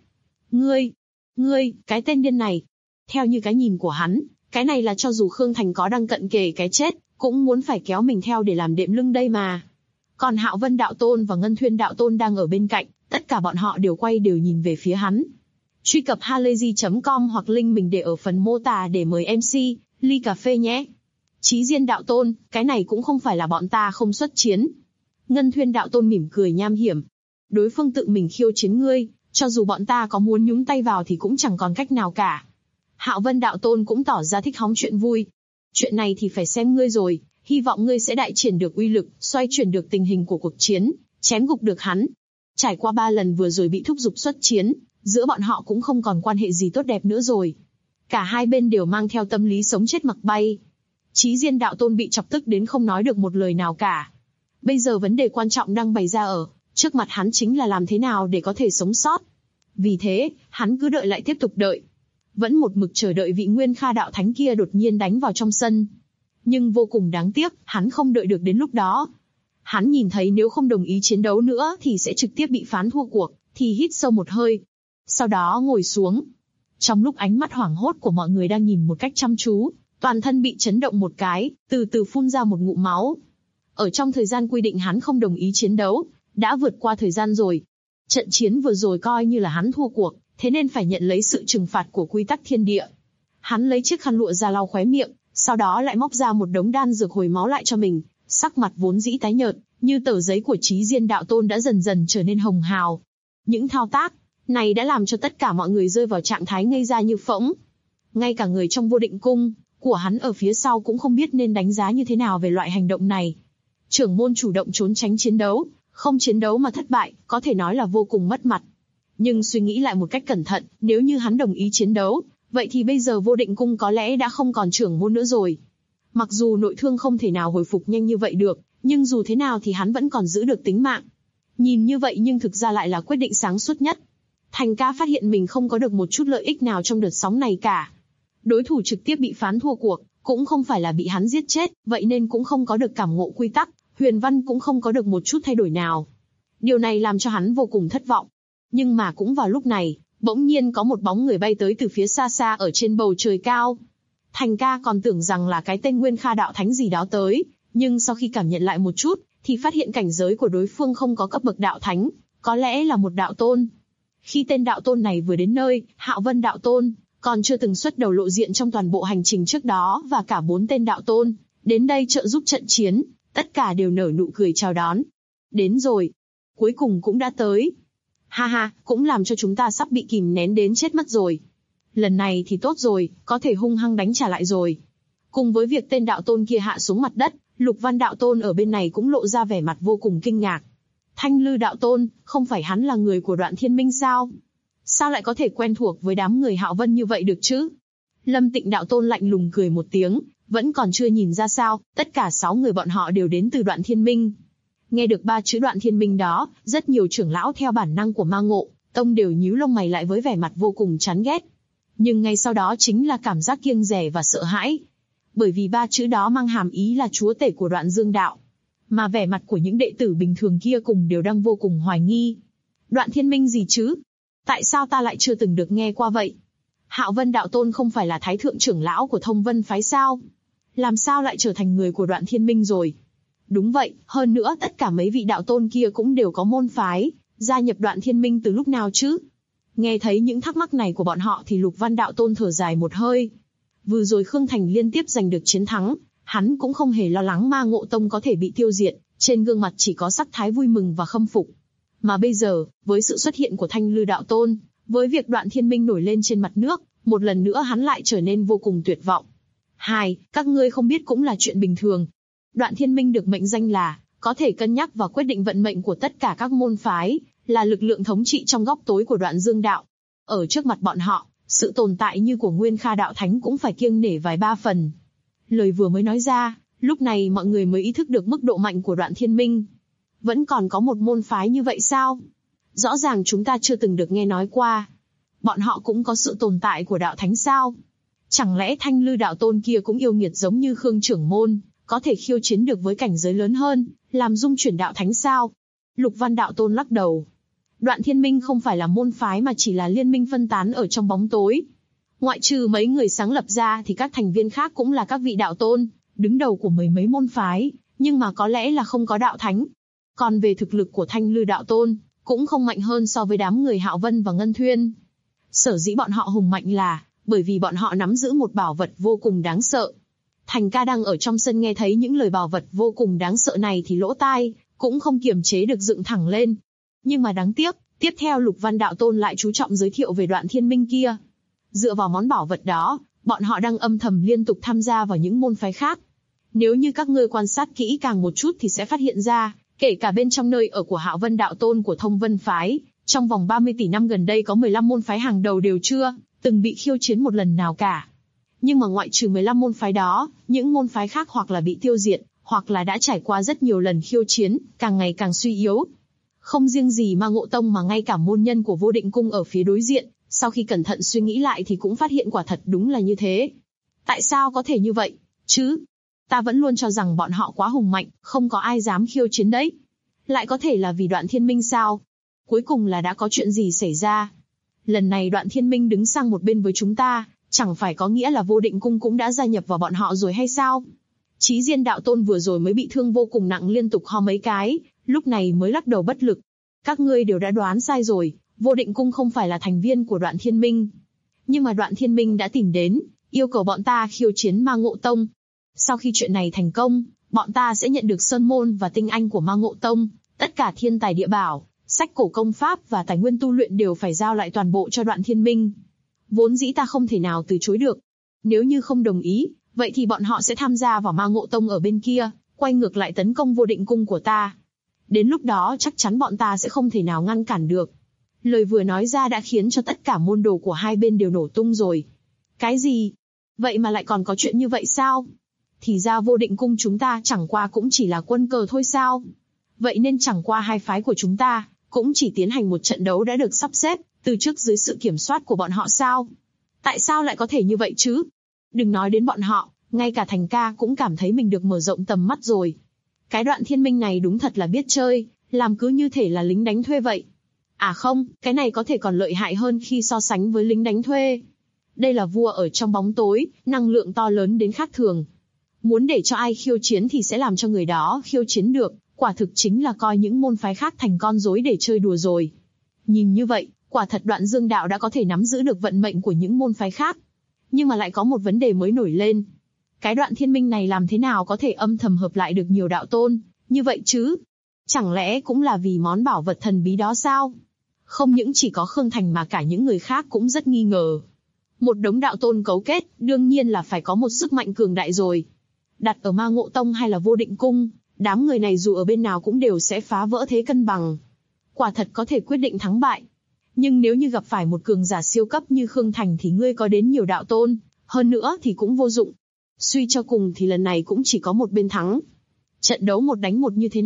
Ngươi, cái tên điên này. Theo như cái nhìn của hắn, cái này là cho dù Khương Thành có đang cận kề cái chết, cũng muốn phải kéo mình theo để làm đệm lưng đây mà. Còn Hạo Vân đạo tôn và Ngân Thuyên đạo tôn đang ở bên cạnh, tất cả bọn họ đều nhìn về phía hắn. Truy cập halayzi.com hoặc link mình để ở phần mô tả để mời MC ly cà phê nhé. Chí Diên đạo tôn, cái này cũng không phải là bọn ta không xuất chiến. Ngân Thuyên đạo tôn mỉm cười nham hiểm. Đối phương tự mình khiêu chiến ngươi, cho dù bọn ta có muốn nhúng tay vào thì cũng chẳng còn cách nào cả. Hạo Vân đạo tôn cũng tỏ ra thích hóng chuyện vui. Chuyện này thì phải xem ngươi rồi, hy vọng ngươi sẽ đại triển được uy lực, xoay chuyển được tình hình của cuộc chiến, chém gục được hắn. Trải qua 3 lần vừa rồi bị thúc giục xuất chiến, giữa bọn họ cũng không còn quan hệ gì tốt đẹp nữa rồi. Cả hai bên đều mang theo tâm lý sống chết mặc bay. Chí Diên đạo tôn bị chọc tức đến không nói được một lời nào cả. Bây giờ vấn đề quan trọng đang bày ra ở trước mặt hắn chính là làm thế nào để có thể sống sót. Vì thế, hắn cứ đợi lại tiếp tục đợi. Vẫn một mực chờ đợi vị Nguyên Kha đạo thánh kia đột nhiên đánh vào trong sân. Nhưng vô cùng đáng tiếc, hắn không đợi được đến lúc đó. Hắn nhìn thấy nếu không đồng ý chiến đấu nữa thì sẽ trực tiếp bị phán thua cuộc, thì hít sâu một hơi. Sau đó ngồi xuống. Trong lúc ánh mắt hoảng hốt của mọi người đang nhìn một cách chăm chú, toàn thân bị chấn động một cái, từ từ phun ra một ngụm máu. Ở trong thời gian quy định hắn không đồng ý chiến đấu, đã vượt qua thời gian rồi. Trận chiến vừa rồi coi như là hắn thua cuộc, thế nên phải nhận lấy sự trừng phạt của quy tắc thiên địa. Hắn lấy chiếc khăn lụa ra lau khóe miệng, sau đó lại móc ra một đống đan dược hồi máu lại cho mình, sắc mặt vốn dĩ tái nhợt, như tờ giấy của Chí Diên đạo tôn đã dần dần trở nên hồng hào. Những thao tác này đã làm cho tất cả mọi người rơi vào trạng thái ngây ra như phỗng. Ngay cả người trong Vô Định Cung của hắn ở phía sau cũng không biết nên đánh giá như thế nào về loại hành động này. Trưởng môn chủ động trốn tránh chiến đấu, không chiến đấu mà thất bại, có thể nói là vô cùng mất mặt. Nhưng suy nghĩ lại một cách cẩn thận, nếu như hắn đồng ý chiến đấu, vậy thì bây giờ Vô Định Cung có lẽ đã không còn trưởng môn nữa rồi. Mặc dù nội thương không thể nào hồi phục nhanh như vậy được, nhưng dù thế nào thì hắn vẫn còn giữ được tính mạng. Nhìn như vậy nhưng thực ra lại là quyết định sáng suốt nhất. Thành Ca phát hiện mình không có được một chút lợi ích nào trong đợt sóng này cả. Đối thủ trực tiếp bị phán thua cuộc, cũng không phải là bị hắn giết chết, vậy nên cũng không có được cảm ngộ quy tắc, huyền văn cũng không có được một chút thay đổi nào. Điều này làm cho hắn vô cùng thất vọng. Nhưng mà cũng vào lúc này, bỗng nhiên có một bóng người bay tới từ phía xa xa ở trên bầu trời cao. Thành Ca còn tưởng rằng là cái tên Nguyên Kha đạo thánh gì đó tới, nhưng sau khi cảm nhận lại một chút, thì phát hiện cảnh giới của đối phương không có cấp bậc đạo thánh, có lẽ là một đạo tôn. Khi tên đạo tôn này vừa đến nơi, Hạo Vân đạo tôn còn chưa từng xuất đầu lộ diện trong toàn bộ hành trình trước đó, và cả 4 tên đạo tôn đến đây trợ giúp trận chiến, tất cả đều nở nụ cười chào đón. Đến rồi, cuối cùng cũng đã tới. Ha ha, cũng làm cho chúng ta sắp bị kìm nén đến chết mất rồi. Lần này thì tốt rồi, có thể hung hăng đánh trả lại rồi. Cùng với việc tên đạo tôn kia hạ xuống mặt đất, Lục Văn đạo tôn ở bên này cũng lộ ra vẻ mặt vô cùng kinh ngạc. Thanh Lư đạo tôn, không phải hắn là người của Đoạn Thiên Minh sao? Sao lại có thể quen thuộc với đám người Hạo Vân như vậy được chứ? Lâm Tịnh đạo tôn lạnh lùng cười một tiếng, vẫn còn chưa nhìn ra sao, tất cả 6 người bọn họ đều đến từ Đoạn Thiên Minh. Nghe được 3 chữ Đoạn Thiên Minh đó, rất nhiều trưởng lão theo bản năng của Ma Ngộ Tông đều nhíu lông mày lại với vẻ mặt vô cùng chán ghét. Nhưng ngay sau đó chính là cảm giác kiêng dè và sợ hãi. Bởi vì 3 chữ đó mang hàm ý là chúa tể của Đoạn Dương Đạo. Mà vẻ mặt của những đệ tử bình thường kia cùng đều đang vô cùng hoài nghi. Đoạn Thiên Minh gì chứ? Tại sao ta lại chưa từng được nghe qua vậy? Hạo Vân Đạo Tôn không phải là thái thượng trưởng lão của Thông Vân Phái sao? Làm sao lại trở thành người của Đoạn Thiên Minh rồi? Đúng vậy, hơn nữa tất cả mấy vị đạo tôn kia cũng đều có môn phái, gia nhập Đoạn Thiên Minh từ lúc nào chứ? Nghe thấy những thắc mắc này của bọn họ thì Lục Văn Đạo Tôn thở dài một hơi. Vừa rồi Khương Thành liên tiếp giành được chiến thắng, hắn cũng không hề lo lắng Ma Ngộ Tông có thể bị tiêu diệt, trên gương mặt chỉ có sắc thái vui mừng và khâm phục. Mà bây giờ, với sự xuất hiện của Thanh Lư Đạo Tôn, với việc Đoạn Thiên Minh nổi lên trên mặt nước, một lần nữa hắn lại trở nên vô cùng tuyệt vọng. Các ngươi không biết cũng là chuyện bình thường. Đoạn Thiên Minh được mệnh danh là có thể cân nhắc và quyết định vận mệnh của tất cả các môn phái, là lực lượng thống trị trong góc tối của Đoạn Dương Đạo. Ở trước mặt bọn họ, sự tồn tại như của Nguyên Kha Đạo Thánh cũng phải kiêng nể vài ba phần. Lời vừa mới nói ra, lúc này mọi người mới ý thức được mức độ mạnh của Đoạn Thiên Minh. Vẫn còn có một môn phái như vậy sao? Rõ ràng chúng ta chưa từng được nghe nói qua. Bọn họ cũng có sự tồn tại của Đạo Thánh sao? Chẳng lẽ Thanh Lư Đạo Tôn kia cũng yêu nghiệt giống như Khương Trưởng Môn, có thể khiêu chiến được với cảnh giới lớn hơn, làm dung chuyển Đạo Thánh sao? Lục Văn Đạo Tôn lắc đầu. Đoạn Thiên Minh không phải là môn phái mà chỉ là liên minh phân tán ở trong bóng tối. Ngoại trừ mấy người sáng lập ra thì các thành viên khác cũng là các vị đạo tôn, đứng đầu của mười mấy môn phái, nhưng mà có lẽ là không có Đạo Thánh. Còn về thực lực của Thanh Lư Đạo Tôn, cũng không mạnh hơn so với đám người Hạo Vân và Ngân Thuyên. Sở dĩ bọn họ hùng mạnh là bởi vì bọn họ nắm giữ một bảo vật vô cùng đáng sợ. Thành Ca đang ở trong sân nghe thấy những lời bảo vật vô cùng đáng sợ này thì lỗ tai cũng không kiềm chế được dựng thẳng lên. Nhưng mà đáng tiếc, tiếp theo Lục Văn Đạo Tôn lại chú trọng giới thiệu về Đoạn Thiên Minh kia. Dựa vào món bảo vật đó, bọn họ đang âm thầm liên tục tham gia vào những môn phái khác. Nếu như các ngươi quan sát kỹ càng một chút thì sẽ phát hiện ra, kể cả bên trong nơi ở của Hạo Vân Đạo Tôn của Thông Vân Phái, trong vòng 30 tỷ năm gần đây có 15 môn phái hàng đầu đều chưa từng bị khiêu chiến một lần nào cả. Nhưng mà ngoại trừ 15 môn phái đó, những môn phái khác hoặc là bị tiêu diệt, hoặc là đã trải qua rất nhiều lần khiêu chiến, càng ngày càng suy yếu. Không riêng gì Ma Ngộ Tông mà ngay cả môn nhân của Vô Định Cung ở phía đối diện, sau khi cẩn thận suy nghĩ lại thì cũng phát hiện quả thật đúng là như thế. Tại sao có thể như vậy, chứ? Ta vẫn luôn cho rằng bọn họ quá hùng mạnh, không có ai dám khiêu chiến đấy. Lại có thể là vì Đoạn Thiên Minh sao? Cuối cùng là đã có chuyện gì xảy ra? Lần này Đoạn Thiên Minh đứng sang một bên với chúng ta, chẳng phải có nghĩa là Vô Định Cung cũng đã gia nhập vào bọn họ rồi hay sao? Chí Diên Đạo Tôn vừa rồi mới bị thương vô cùng nặng liên tục ho mấy cái, lúc này mới lắc đầu bất lực. Các ngươi đều đã đoán sai rồi, Vô Định Cung không phải là thành viên của Đoạn Thiên Minh. Nhưng mà Đoạn Thiên Minh đã tìm đến, yêu cầu bọn ta khiêu chiến Ma Ngộ Tông. Sau khi chuyện này thành công, bọn ta sẽ nhận được Sơn Môn và tinh anh của Ma Ngộ Tông, tất cả thiên tài địa bảo, sách cổ công pháp và tài nguyên tu luyện đều phải giao lại toàn bộ cho Đoạn Thiên Minh. Vốn dĩ ta không thể nào từ chối được. Nếu như không đồng ý, vậy thì bọn họ sẽ tham gia vào Ma Ngộ Tông ở bên kia, quay ngược lại tấn công Vô Định Cung của ta. Đến lúc đó chắc chắn bọn ta sẽ không thể nào ngăn cản được. Lời vừa nói ra đã khiến cho tất cả môn đồ của hai bên đều nổ tung rồi. Cái gì? Vậy mà lại còn có chuyện như vậy sao? Thì ra Vô Định Cung chúng ta chẳng qua cũng chỉ là quân cờ thôi sao? Vậy nên chẳng qua hai phái của chúng ta cũng chỉ tiến hành một trận đấu đã được sắp xếp từ trước dưới sự kiểm soát của bọn họ sao? Tại sao lại có thể như vậy chứ? Đừng nói đến bọn họ, ngay cả Thành Ca cũng cảm thấy mình được mở rộng tầm mắt rồi. Cái Đoạn Thiên Minh này đúng thật là biết chơi, làm cứ như thể là lính đánh thuê vậy. À không, cái này có thể còn lợi hại hơn khi so sánh với lính đánh thuê. Đây là vua ở trong bóng tối, năng lượng to lớn đến khác thường. Muốn để cho ai khiêu chiến thì sẽ làm cho người đó khiêu chiến được, quả thực chính là coi những môn phái khác thành con rối để chơi đùa rồi. Nhìn như vậy, quả thật Đoạn Dương Đạo đã có thể nắm giữ được vận mệnh của những môn phái khác. Nhưng mà lại có một vấn đề mới nổi lên. Cái Đoạn Thiên Minh này làm thế nào có thể âm thầm hợp lại được nhiều đạo tôn, như vậy chứ? Chẳng lẽ cũng là vì món bảo vật thần bí đó sao? Không những chỉ có Khương Thành mà cả những người khác cũng rất nghi ngờ. Một đống đạo tôn cấu kết, đương nhiên là phải có một sức mạnh cường đại rồi. Đặt ở Ma Ngộ Tông hay là Vô Định Cung, đám người này dù ở bên nào cũng đều sẽ phá vỡ thế cân bằng. Quả thật có thể quyết định thắng bại. Nhưng nếu như gặp phải một cường giả siêu cấp như Khương Thành thì ngươi có đến nhiều đạo tôn, hơn nữa thì cũng vô dụng. Suy cho cùng thì lần này cũng chỉ có một bên thắng. Trận đấu một đánh một như thế này,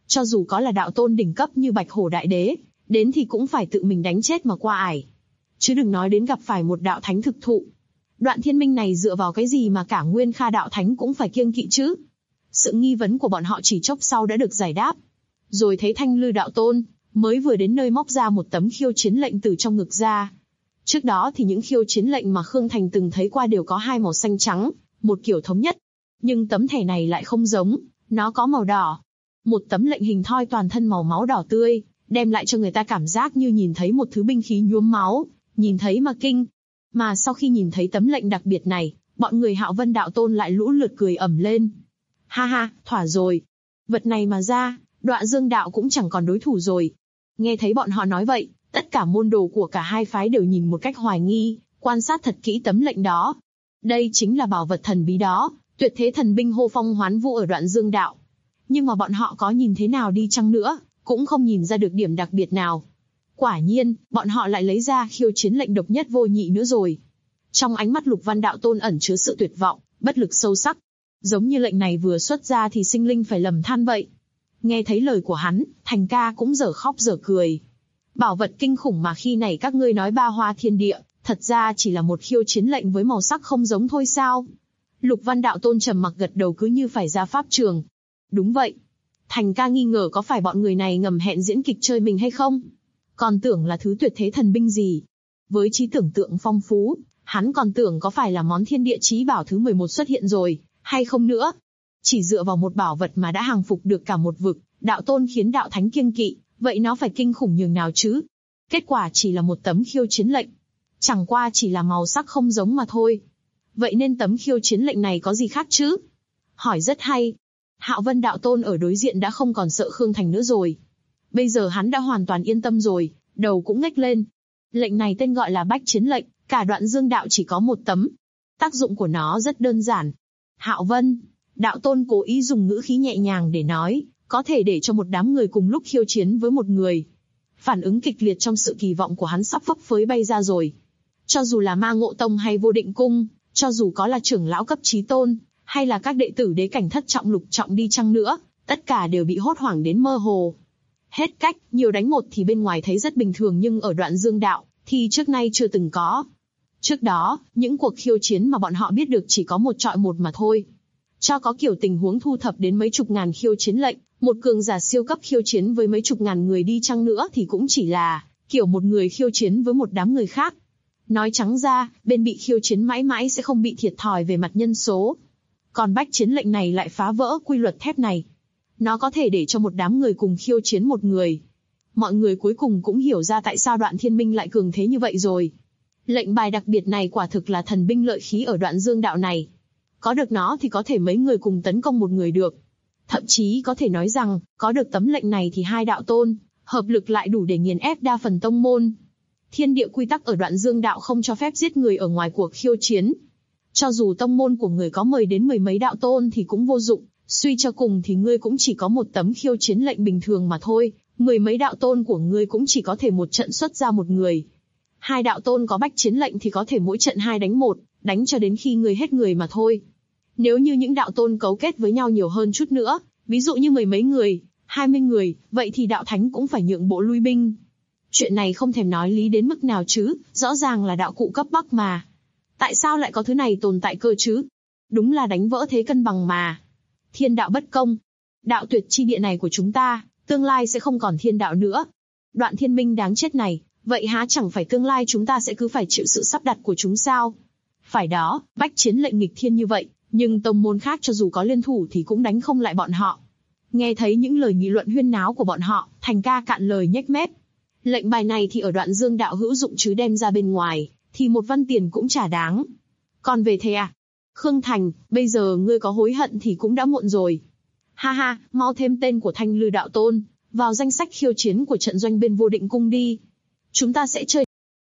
Cho dù có là đạo tôn đỉnh cấp như Bạch Hổ Đại Đế, đến thì cũng phải tự mình đánh chết mà qua ải. Chứ đừng nói đến gặp phải một đạo thánh thực thụ. Đoạn Thiên Minh này dựa vào cái gì mà cả Nguyên Kha đạo thánh cũng phải kiêng kỵ chứ? Sự nghi vấn của bọn họ chỉ chốc sau đã được giải đáp. Rồi thấy Thanh Lư đạo tôn, mới vừa đến nơi móc ra một tấm khiêu chiến lệnh từ trong ngực ra. Trước đó thì những khiêu chiến lệnh mà Khương Thành từng thấy qua đều có hai màu xanh trắng, một kiểu thống nhất. Nhưng tấm thẻ này lại không giống, nó có màu đỏ. Một tấm lệnh hình thoi toàn thân màu máu đỏ tươi, đem lại cho người ta cảm giác như nhìn thấy một thứ binh khí nhuốm máu, nhìn thấy mà kinh. Mà sau khi nhìn thấy tấm lệnh đặc biệt này, bọn người Hạo Vân đạo tôn lại lũ lượt cười ầm lên. Ha ha, thỏa rồi. Vật này mà ra, Đoạ Dương đạo cũng chẳng còn đối thủ rồi. Nghe thấy bọn họ nói vậy, tất cả môn đồ của cả hai phái đều nhìn một cách hoài nghi, quan sát thật kỹ tấm lệnh đó. Đây chính là bảo vật thần bí đó, tuyệt thế thần binh hô phong hoán vũ ở Đoạn Dương đạo. Nhưng mà bọn họ có nhìn thế nào đi chăng nữa, cũng không nhìn ra được điểm đặc biệt nào. Quả nhiên, bọn họ lại lấy ra khiêu chiến lệnh độc nhất vô nhị nữa rồi. Trong ánh mắt Lục Văn đạo tôn ẩn chứa sự tuyệt vọng, bất lực sâu sắc. Giống như lệnh này vừa xuất ra thì sinh linh phải lầm than vậy. Nghe thấy lời của hắn, Thành ca cũng dở khóc dở cười. Bảo vật kinh khủng mà khi này các ngươi nói ba hoa thiên địa, thật ra chỉ là một khiêu chiến lệnh với màu sắc không giống thôi sao? Lục Văn đạo tôn trầm mặc gật đầu cứ như phải ra pháp trường. Đúng vậy. Thành ca nghi ngờ có phải bọn người này ngầm hẹn diễn kịch chơi mình hay không? Còn tưởng là thứ tuyệt thế thần binh gì. Với trí tưởng tượng phong phú, hắn còn tưởng có phải là món thiên địa chí bảo thứ 11 xuất hiện rồi, hay không nữa. Chỉ dựa vào một bảo vật mà đã hàng phục được cả một vực, đạo tôn khiến đạo thánh kiêng kỵ, vậy nó phải kinh khủng nhường nào chứ? Kết quả chỉ là một tấm khiêu chiến lệnh. Chẳng qua chỉ là màu sắc không giống mà thôi. Vậy nên tấm khiêu chiến lệnh này có gì khác chứ? Hỏi rất hay. Hạo Vân đạo tôn ở đối diện đã không còn sợ Khương Thành nữa rồi. Bây giờ hắn đã hoàn toàn yên tâm rồi, đầu cũng ngách lên. Lệnh này tên gọi là Bách Chiến lệnh, cả Đoạn Dương đạo chỉ có một tấm. Tác dụng của nó rất đơn giản. Hạo Vân, đạo tôn cố ý dùng ngữ khí nhẹ nhàng để nói, có thể để cho một đám người cùng lúc khiêu chiến với một người. Phản ứng kịch liệt trong sự kỳ vọng của hắn sắp phấp phới bay ra rồi. Cho dù là Ma Ngộ Tông hay Vô Định Cung, cho dù có là trưởng lão cấp chí tôn, hay là các đệ tử đế cảnh thất trọng lục trọng đi chăng nữa, tất cả đều bị hốt hoảng đến mơ hồ. Hết cách, nhiều đánh một thì bên ngoài thấy rất bình thường nhưng ở Đoạn Dương đạo, thì trước nay chưa từng có. Trước đó, những cuộc khiêu chiến mà bọn họ biết được chỉ có một chọi một mà thôi. Cho có kiểu tình huống thu thập đến mấy chục ngàn khiêu chiến lệnh, một cường giả siêu cấp khiêu chiến với mấy chục ngàn người đi chăng nữa thì cũng chỉ là kiểu một người khiêu chiến với một đám người khác. Nói trắng ra, bên bị khiêu chiến mãi mãi sẽ không bị thiệt thòi về mặt nhân số. Còn Bách Chiến lệnh này lại phá vỡ quy luật thép này. Nó có thể để cho một đám người cùng khiêu chiến một người. Mọi người cuối cùng cũng hiểu ra tại sao Đoạn Thiên Minh lại cường thế như vậy rồi. Lệnh bài đặc biệt này quả thực là thần binh lợi khí ở Đoạn Dương đạo này. Có được nó thì có thể mấy người cùng tấn công một người được. Thậm chí có thể nói rằng, có được tấm lệnh này thì hai đạo tôn, hợp lực lại đủ để nghiền ép đa phần tông môn. Thiên địa quy tắc ở Đoạn Dương đạo không cho phép giết người ở ngoài cuộc khiêu chiến. Cho dù tông môn của người có 10 đến 10 mấy đạo tôn thì cũng vô dụng, suy cho cùng thì ngươi cũng chỉ có một tấm khiêu chiến lệnh bình thường mà thôi, 10 mấy đạo tôn của ngươi cũng chỉ có thể một trận xuất ra một người. Hai đạo tôn có Bách Chiến lệnh thì có thể mỗi trận 2 đánh 1, đánh cho đến khi ngươi hết người mà thôi. Nếu như những đạo tôn cấu kết với nhau nhiều hơn chút nữa, ví dụ như 10 mấy người, 20 người, vậy thì đạo thánh cũng phải nhượng bộ lui binh. Chuyện này không thèm nói lý đến mức nào chứ, rõ ràng là đạo cụ cấp bắc mà. Tại sao lại có thứ này tồn tại cơ chứ? Đúng là đánh vỡ thế cân bằng mà. Thiên đạo bất công. Đạo tuyệt chi địa này của chúng ta, tương lai sẽ không còn thiên đạo nữa. Đoạn Thiên Minh đáng chết này, vậy há chẳng phải tương lai chúng ta sẽ cứ phải chịu sự sắp đặt của chúng sao? Phải đó, Bách Chiến lệnh nghịch thiên như vậy, nhưng tông môn khác cho dù có liên thủ thì cũng đánh không lại bọn họ. Nghe thấy những lời nghị luận huyên náo của bọn họ, Thành ca cạn lời nhếch mép. Lệnh bài này thì ở Đoạn Dương đạo hữu dụng chứ đem ra bên ngoài, thì một văn tiền cũng chả đáng. Còn về thế à? Khương Thành, bây giờ ngươi có hối hận thì cũng đã muộn rồi. Ha ha, mau thêm tên của Thanh Lư đạo tôn vào danh sách khiêu chiến của trận doanh bên Vô Định Cung đi. Chúng ta sẽ chơi.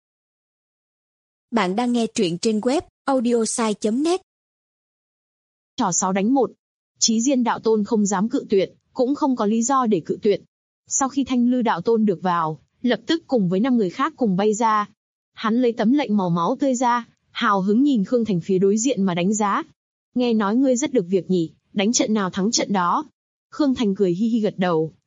Bạn đang nghe truyện trên web audiosai.net. Trò 6 đánh 1. Chí Diên đạo tôn không dám cự tuyệt, cũng không có lý do để cự tuyệt. Sau khi Thanh Lư đạo tôn được vào, lập tức cùng với 5 người khác cùng bay ra. Hắn lấy tấm lệnh màu máu tươi ra, hào hứng nhìn Khương Thành phía đối diện mà đánh giá. Nghe nói ngươi rất được việc nhỉ, đánh trận nào thắng trận đó. Khương Thành cười hi hi gật đầu,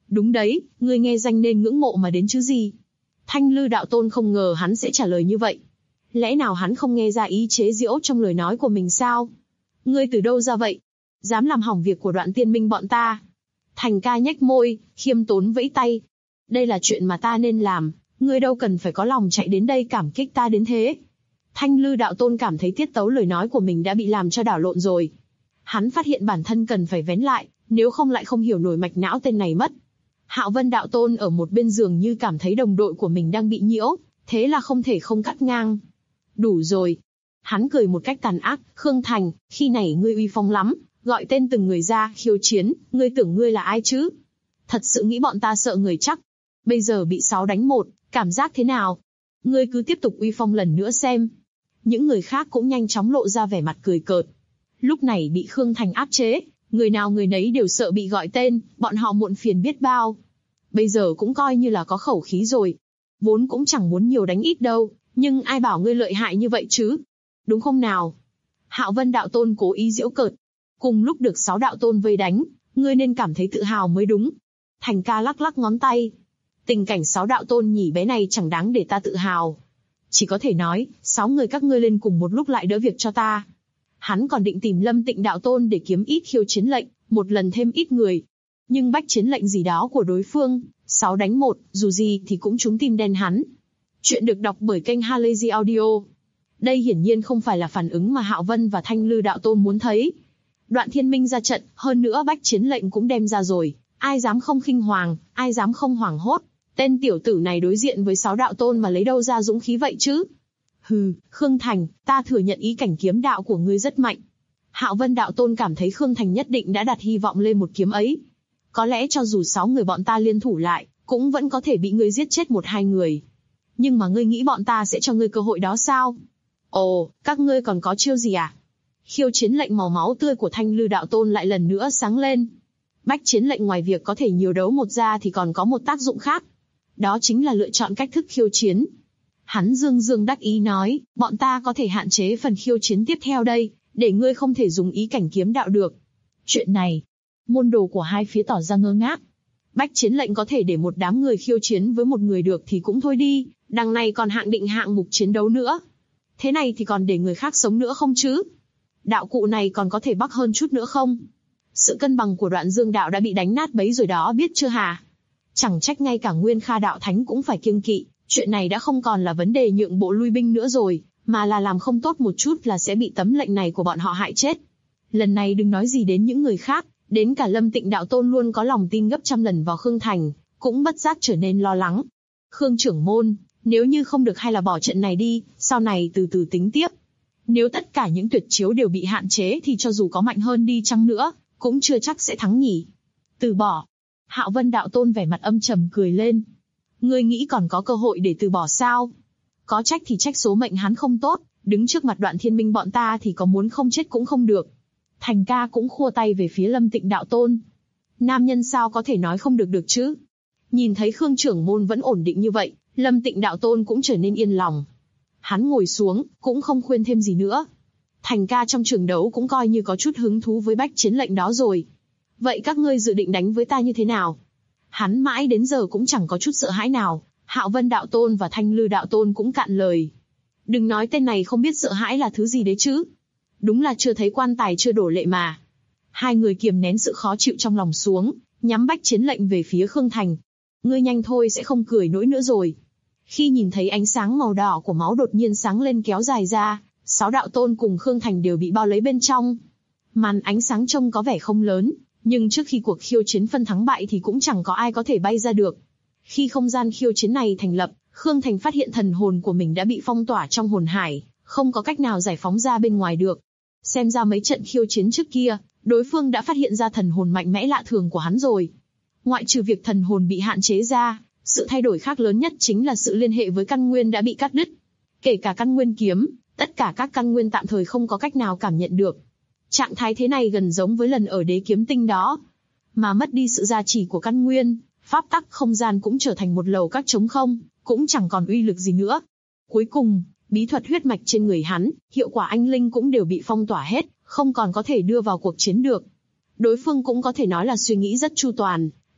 Đúng đấy, ngươi nghe danh nên ngưỡng mộ mà đến chứ gì. Thanh Lư đạo tôn không ngờ hắn sẽ trả lời như vậy. Lẽ nào hắn không nghe ra ý chế giễu trong lời nói của mình sao? Ngươi từ đâu ra vậy? Dám làm hỏng việc của Đoạn Tiên Minh bọn ta. Thành Ca nhếch môi, khiêm tốn vẫy tay. Đây là chuyện mà ta nên làm, ngươi đâu cần phải có lòng chạy đến đây cảm kích ta đến thế. Thanh Lư đạo tôn cảm thấy tiết tấu lời nói của mình đã bị làm cho đảo lộn rồi. Hắn phát hiện bản thân cần phải vén lại, nếu không lại không hiểu nổi mạch não tên này mất. Hạo Vân đạo tôn ở một bên giường như cảm thấy đồng đội của mình đang bị nhiễu, thế là không thể không cắt ngang. Đủ rồi. Hắn cười một cách tàn ác, Khương Thành, khi này ngươi uy phong lắm, gọi tên từng người ra, khiêu chiến, ngươi tưởng ngươi là ai chứ? Thật sự nghĩ bọn ta sợ người chắc. Bây giờ bị 6 đánh 1, cảm giác thế nào? Ngươi cứ tiếp tục uy phong lần nữa xem. Những người khác cũng nhanh chóng lộ ra vẻ mặt cười cợt. Lúc này bị Khương Thành áp chế, người nào người nấy đều sợ bị gọi tên, bọn họ muộn phiền biết bao. Bây giờ cũng coi như là có khẩu khí rồi. Vốn cũng chẳng muốn nhiều đánh ít đâu, nhưng ai bảo ngươi lợi hại như vậy chứ? Đúng không nào? Hạo Vân đạo tôn cố ý giễu cợt. Cùng lúc được 6 đạo tôn vây đánh, ngươi nên cảm thấy tự hào mới đúng. Thành Ca lắc lắc ngón tay. Tình cảnh 6 đạo tôn nhỉ bé này chẳng đáng để ta tự hào. Chỉ có thể nói, 6 người các ngươi lên cùng một lúc lại đỡ việc cho ta. Hắn còn định tìm Lâm Tịnh đạo tôn để kiếm ít khiêu chiến lệnh, một lần thêm ít người. Nhưng bách chiến lệnh gì đó của đối phương, 6 đánh 1, dù gì thì cũng trúng tim đen hắn. Chuyện được đọc bởi kênh Halazy Audio. Đây hiển nhiên không phải là phản ứng mà Hạo Vân và Thanh Lư đạo tôn muốn thấy. Đoạn Thiên Minh ra trận, hơn nữa bách chiến lệnh cũng đem ra rồi, ai dám không khinh hoàng, ai dám không hoảng hốt. Tên tiểu tử này đối diện với 6 đạo tôn mà lấy đâu ra dũng khí vậy chứ? Hừ, Khương Thành, ta thừa nhận ý cảnh kiếm đạo của ngươi rất mạnh. Hạo Vân đạo tôn cảm thấy Khương Thành nhất định đã đặt hy vọng lên một kiếm ấy. Có lẽ cho dù 6 người bọn ta liên thủ lại, cũng vẫn có thể bị ngươi giết chết 1-2 người. Nhưng mà ngươi nghĩ bọn ta sẽ cho ngươi cơ hội đó sao? Ồ, các ngươi còn có chiêu gì à? Khiêu chiến lệnh màu máu tươi của Thanh Lư đạo tôn lại lần nữa sáng lên. Bách chiến lệnh ngoài việc có thể nhiều đấu một ra thì còn có một tác dụng khác. Đó chính là lựa chọn cách thức khiêu chiến. Hắn dương dương đắc ý nói, bọn ta có thể hạn chế phần khiêu chiến tiếp theo đây, để ngươi không thể dùng ý cảnh kiếm đạo được. Chuyện này, môn đồ của hai phía tỏ ra ngơ ngác. Bách chiến lệnh có thể để một đám người khiêu chiến với một người được thì cũng thôi đi, đằng này còn hạng định hạng mục chiến đấu nữa. Thế này thì còn để người khác sống nữa không chứ? Đạo cụ này còn có thể bắc hơn chút nữa không? Sự cân bằng của Đoạn Dương đạo đã bị đánh nát bấy rồi đó biết chưa hả? Chẳng trách ngay cả Nguyên Kha đạo thánh cũng phải kiêng kỵ, chuyện này đã không còn là vấn đề nhượng bộ lui binh nữa rồi, mà là làm không tốt một chút là sẽ bị tấm lệnh này của bọn họ hại chết. Lần này đừng nói gì đến những người khác, đến cả Lâm Tịnh đạo tôn luôn có lòng tin gấp trăm lần vào Khương Thành, cũng bất giác trở nên lo lắng. Khương trưởng môn, nếu như không được hay là bỏ trận này đi, sau này từ từ tính tiếp. Nếu tất cả những tuyệt chiếu đều bị hạn chế thì cho dù có mạnh hơn đi chăng nữa, cũng chưa chắc sẽ thắng nhỉ. Từ bỏ. Hạo Vân đạo tôn vẻ mặt âm trầm cười lên. Ngươi nghĩ còn có cơ hội để từ bỏ sao? Có trách thì trách số mệnh hắn không tốt, đứng trước mặt Đoạn Thiên Minh bọn ta thì có muốn không chết cũng không được. Thành Ca cũng khua tay về phía Lâm Tịnh đạo tôn. Nam nhân sao có thể nói không được được chứ? Nhìn thấy Khương trưởng môn vẫn ổn định như vậy, Lâm Tịnh đạo tôn cũng trở nên yên lòng. Hắn ngồi xuống, cũng không khuyên thêm gì nữa. Thành Ca trong trường đấu cũng coi như có chút hứng thú với bách chiến lệnh đó rồi. Vậy các ngươi dự định đánh với ta như thế nào? Hắn mãi đến giờ cũng chẳng có chút sợ hãi nào. Hạo Vân đạo tôn và Thanh Lư đạo tôn cũng cạn lời. Đừng nói tên này không biết sợ hãi là thứ gì đấy chứ. Đúng là chưa thấy quan tài chưa đổ lệ mà. Hai người kiềm nén sự khó chịu trong lòng xuống, nhắm bách chiến lệnh về phía Khương Thành. Ngươi nhanh thôi sẽ không cười nổi nữa rồi. Khi nhìn thấy ánh sáng màu đỏ của máu đột nhiên sáng lên kéo dài ra, 6 đạo tôn cùng Khương Thành đều bị bao lấy bên trong. Màn ánh sáng trông có vẻ không lớn, nhưng trước khi cuộc khiêu chiến phân thắng bại thì cũng chẳng có ai có thể bay ra được. Khi không gian khiêu chiến này thành lập, Khương Thành phát hiện thần hồn của mình đã bị phong tỏa trong hồn hải, không có cách nào giải phóng ra bên ngoài được. Xem ra mấy trận khiêu chiến trước kia, đối phương đã phát hiện ra thần hồn mạnh mẽ lạ thường của hắn rồi. Ngoại trừ việc thần hồn bị hạn chế ra, sự thay đổi khác lớn nhất chính là sự liên hệ với căn nguyên đã bị cắt đứt. Kể cả căn nguyên kiếm, tất cả các căn nguyên tạm thời không có cách nào cảm nhận được. Trạng thái thế này gần giống với lần ở Đế Kiếm Tinh đó. Mà mất đi sự gia trì của căn nguyên, pháp tắc không gian cũng trở thành một lầu các trống không, cũng chẳng còn uy lực gì nữa. Cuối cùng, bí thuật huyết mạch trên người hắn, hiệu quả anh linh cũng đều bị phong tỏa hết, không còn có thể đưa vào cuộc chiến được. Đối phương cũng có thể nói là suy nghĩ rất chu toàn,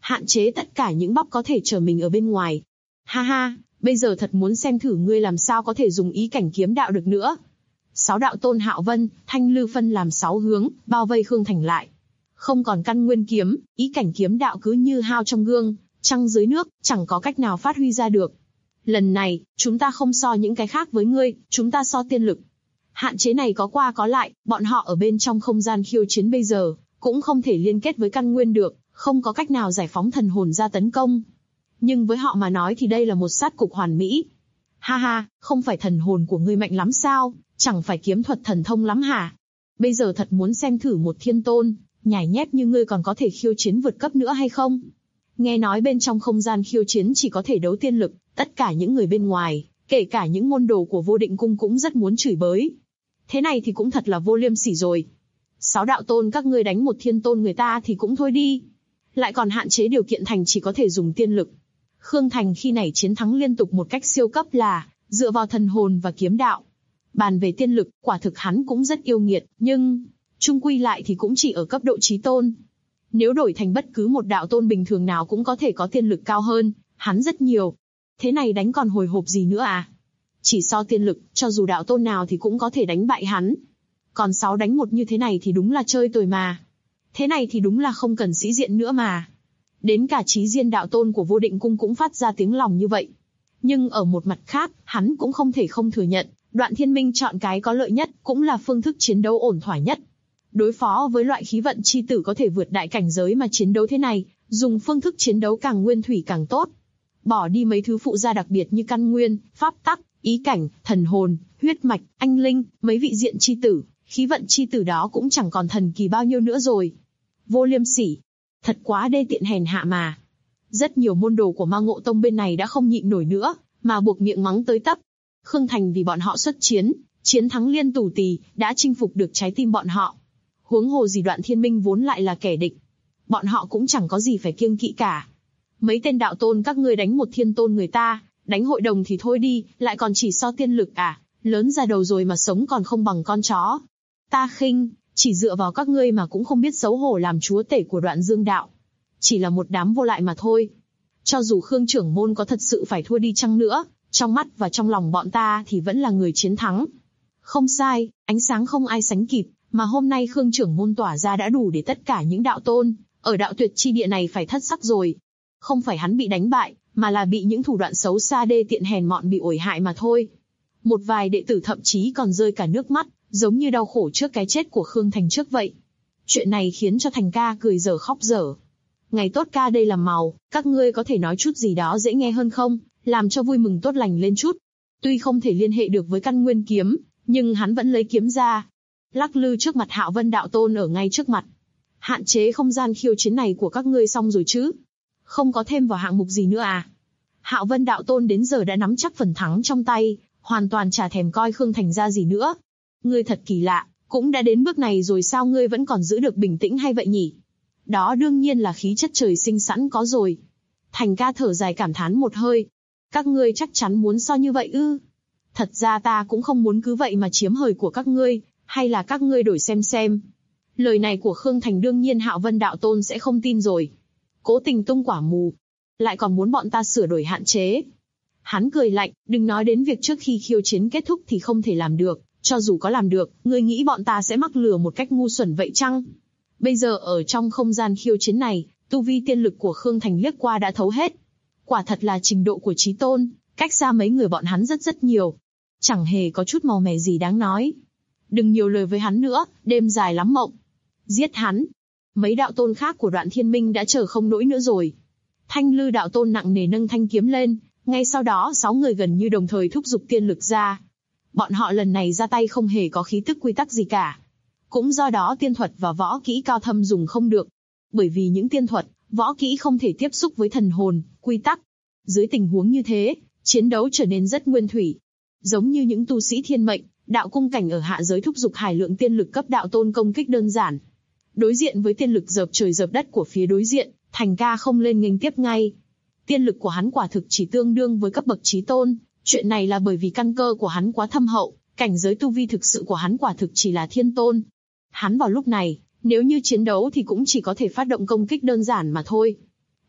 Hạn chế tất cả những bắp có thể trở mình ở bên ngoài. Ha ha, bây giờ thật muốn xem thử ngươi làm sao có thể dùng ý cảnh kiếm đạo được nữa. 6 đạo tôn Hạo Vân, Thanh Lư phân làm 6 hướng, bao vây Khương Thành lại. Không còn căn nguyên kiếm, ý cảnh kiếm đạo cứ như hao trong gương, trăng dưới nước, chẳng có cách nào phát huy ra được. Lần này, chúng ta không so những cái khác với ngươi, chúng ta so tiên lực. Hạn chế này có qua có lại, bọn họ ở bên trong không gian khiêu chiến bây giờ, cũng không thể liên kết với căn nguyên được, không có cách nào giải phóng thần hồn ra tấn công. Nhưng với họ mà nói thì đây là một sát cục hoàn mỹ. Ha ha, không phải thần hồn của ngươi mạnh lắm sao, chẳng phải kiếm thuật thần thông lắm hả? Bây giờ thật muốn xem thử một thiên tôn, nhảy nhép như ngươi còn có thể khiêu chiến vượt cấp nữa hay không? Nghe nói bên trong không gian khiêu chiến chỉ có thể đấu tiên lực, tất cả những người bên ngoài, kể cả những môn đồ của Vô Định Cung cũng rất muốn chửi bới. Thế này thì cũng thật là vô liêm sỉ rồi. 6 đạo tôn các ngươi đánh một thiên tôn người ta thì cũng thôi đi. Lại còn hạn chế điều kiện thành chỉ có thể dùng tiên lực. Khương Thành khi này chiến thắng liên tục một cách siêu cấp là dựa vào thần hồn và kiếm đạo. Bàn về tiên lực, quả thực hắn cũng rất yêu nghiệt, nhưng chung quy lại thì cũng chỉ ở cấp độ chí tôn. Nếu đổi thành bất cứ một đạo tôn bình thường nào cũng có thể có tiên lực cao hơn hắn rất nhiều. Thế này đánh còn hồi hộp gì nữa à? Chỉ so tiên lực, cho dù đạo tôn nào thì cũng có thể đánh bại hắn. Còn 6 đánh 1 như thế này thì đúng là chơi tồi mà. Thế này thì đúng là không cần sĩ diện nữa mà. Đến cả Chí Diên đạo tôn của Vô Định Cung cũng phát ra tiếng lòng như vậy. Nhưng ở một mặt khác, hắn cũng không thể không thừa nhận, Đoạn Thiên Minh chọn cái có lợi nhất, cũng là phương thức chiến đấu ổn thỏa nhất. Đối phó với loại khí vận chi tử có thể vượt đại cảnh giới mà chiến đấu thế này, dùng phương thức chiến đấu càng nguyên thủy càng tốt. Bỏ đi mấy thứ phụ gia đặc biệt như căn nguyên, pháp tắc, ý cảnh, thần hồn, huyết mạch, anh linh, mấy vị diện chi tử, khí vận chi tử đó cũng chẳng còn thần kỳ bao nhiêu nữa rồi. Vô liêm sỉ. Thật quá đê tiện hèn hạ mà. Rất nhiều môn đồ của Ma Ngộ Tông bên này đã không nhịn nổi nữa, mà buộc miệng mắng tới tấp. Khương Thành vì bọn họ xuất chiến, chiến thắng liên tù tì, đã chinh phục được trái tim bọn họ. Huống hồ gì Đoạn Thiên Minh vốn lại là kẻ địch. Bọn họ cũng chẳng có gì phải kiêng kỵ cả. Mấy tên đạo tôn các ngươi đánh một thiên tôn người ta, đánh hội đồng thì thôi đi, lại còn chỉ so tiên lực à, lớn ra đầu rồi mà sống còn không bằng con chó. Ta khinh, chỉ dựa vào các ngươi mà cũng không biết xấu hổ làm chúa tể của Đoạn Dương đạo. Chỉ là một đám vô lại mà thôi. Cho dù Khương trưởng môn có thật sự phải thua đi chăng nữa, trong mắt và trong lòng bọn ta thì vẫn là người chiến thắng. Không sai, ánh sáng không ai sánh kịp, mà hôm nay Khương trưởng môn tỏa ra đã đủ để tất cả những đạo tôn ở đạo tuyệt chi địa này phải thất sắc rồi. Không phải hắn bị đánh bại, mà là bị những thủ đoạn xấu xa đê tiện hèn mọn bị uổi hại mà thôi. Một vài đệ tử thậm chí còn rơi cả nước mắt, giống như đau khổ trước cái chết của Khương Thành trước vậy. Chuyện này khiến cho Thành ca cười dở khóc dở. Ngày tốt ca đây làm màu, các ngươi có thể nói chút gì đó dễ nghe hơn không, làm cho vui mừng tốt lành lên chút. Tuy không thể liên hệ được với căn nguyên kiếm, nhưng hắn vẫn lấy kiếm ra. Lắc lư trước mặt Hạo Vân đạo tôn ở ngay trước mặt. Hạn chế không gian khiêu chiến này của các ngươi xong rồi chứ? Không có thêm vào hạng mục gì nữa à? Hạo Vân đạo tôn đến giờ đã nắm chắc phần thắng trong tay, hoàn toàn chả thèm coi Khương Thành ra gì nữa. Ngươi thật kỳ lạ, cũng đã đến bước này rồi sao ngươi vẫn còn giữ được bình tĩnh hay vậy nhỉ? Đó đương nhiên là khí chất trời sinh sẵn có rồi. Thành ca thở dài cảm thán một hơi. Các ngươi chắc chắn muốn so như vậy ư? Thật ra ta cũng không muốn cứ vậy mà chiếm hời của các ngươi, hay là các ngươi đổi xem. Lời này của Khương Thành đương nhiên Hạo Vân đạo tôn sẽ không tin rồi. Cố tình tung quả mù, lại còn muốn bọn ta sửa đổi hạn chế. Hắn cười lạnh, đừng nói đến việc trước khi khiêu chiến kết thúc thì không thể làm được, cho dù có làm được, ngươi nghĩ bọn ta sẽ mắc lừa một cách ngu xuẩn vậy chăng? Bây giờ ở trong không gian khiêu chiến này, tu vi tiên lực của Khương Thành liếc qua đã thấu hết. Quả thật là trình độ của chí tôn, cách xa mấy người bọn hắn rất nhiều. Chẳng hề có chút màu mè gì đáng nói. Đừng nhiều lời với hắn nữa, đêm dài lắm mộng. Giết hắn. Mấy đạo tôn khác của Đoạn Thiên Minh đã chờ không nổi nữa rồi. Thanh Lư đạo tôn nặng nề nâng thanh kiếm lên, ngay sau đó 6 người gần như đồng thời thúc giục tiên lực ra. Bọn họ lần này ra tay không hề có khí tức quy tắc gì cả. Cũng do đó tiên thuật và võ kỹ cao thâm dùng không được. Bởi vì những tiên thuật, võ kỹ không thể tiếp xúc với thần hồn, quy tắc. Dưới tình huống như thế, chiến đấu trở nên rất nguyên thủy. Giống như những tu sĩ thiên mệnh, đạo cung cảnh ở hạ giới thúc giục hải lượng tiên lực cấp đạo tôn công kích đơn giản. Đối diện với tiên lực dợp trời dợp đất của phía đối diện, Thành ca không lên nghênh tiếp ngay. Tiên lực của hắn quả thực chỉ tương đương với cấp bậc chí tôn, chuyện này là bởi vì căn cơ của hắn quá thâm hậu, cảnh giới tu vi thực sự của hắn quả thực chỉ là thiên tôn. Hắn vào lúc này, nếu như chiến đấu thì cũng chỉ có thể phát động công kích đơn giản mà thôi.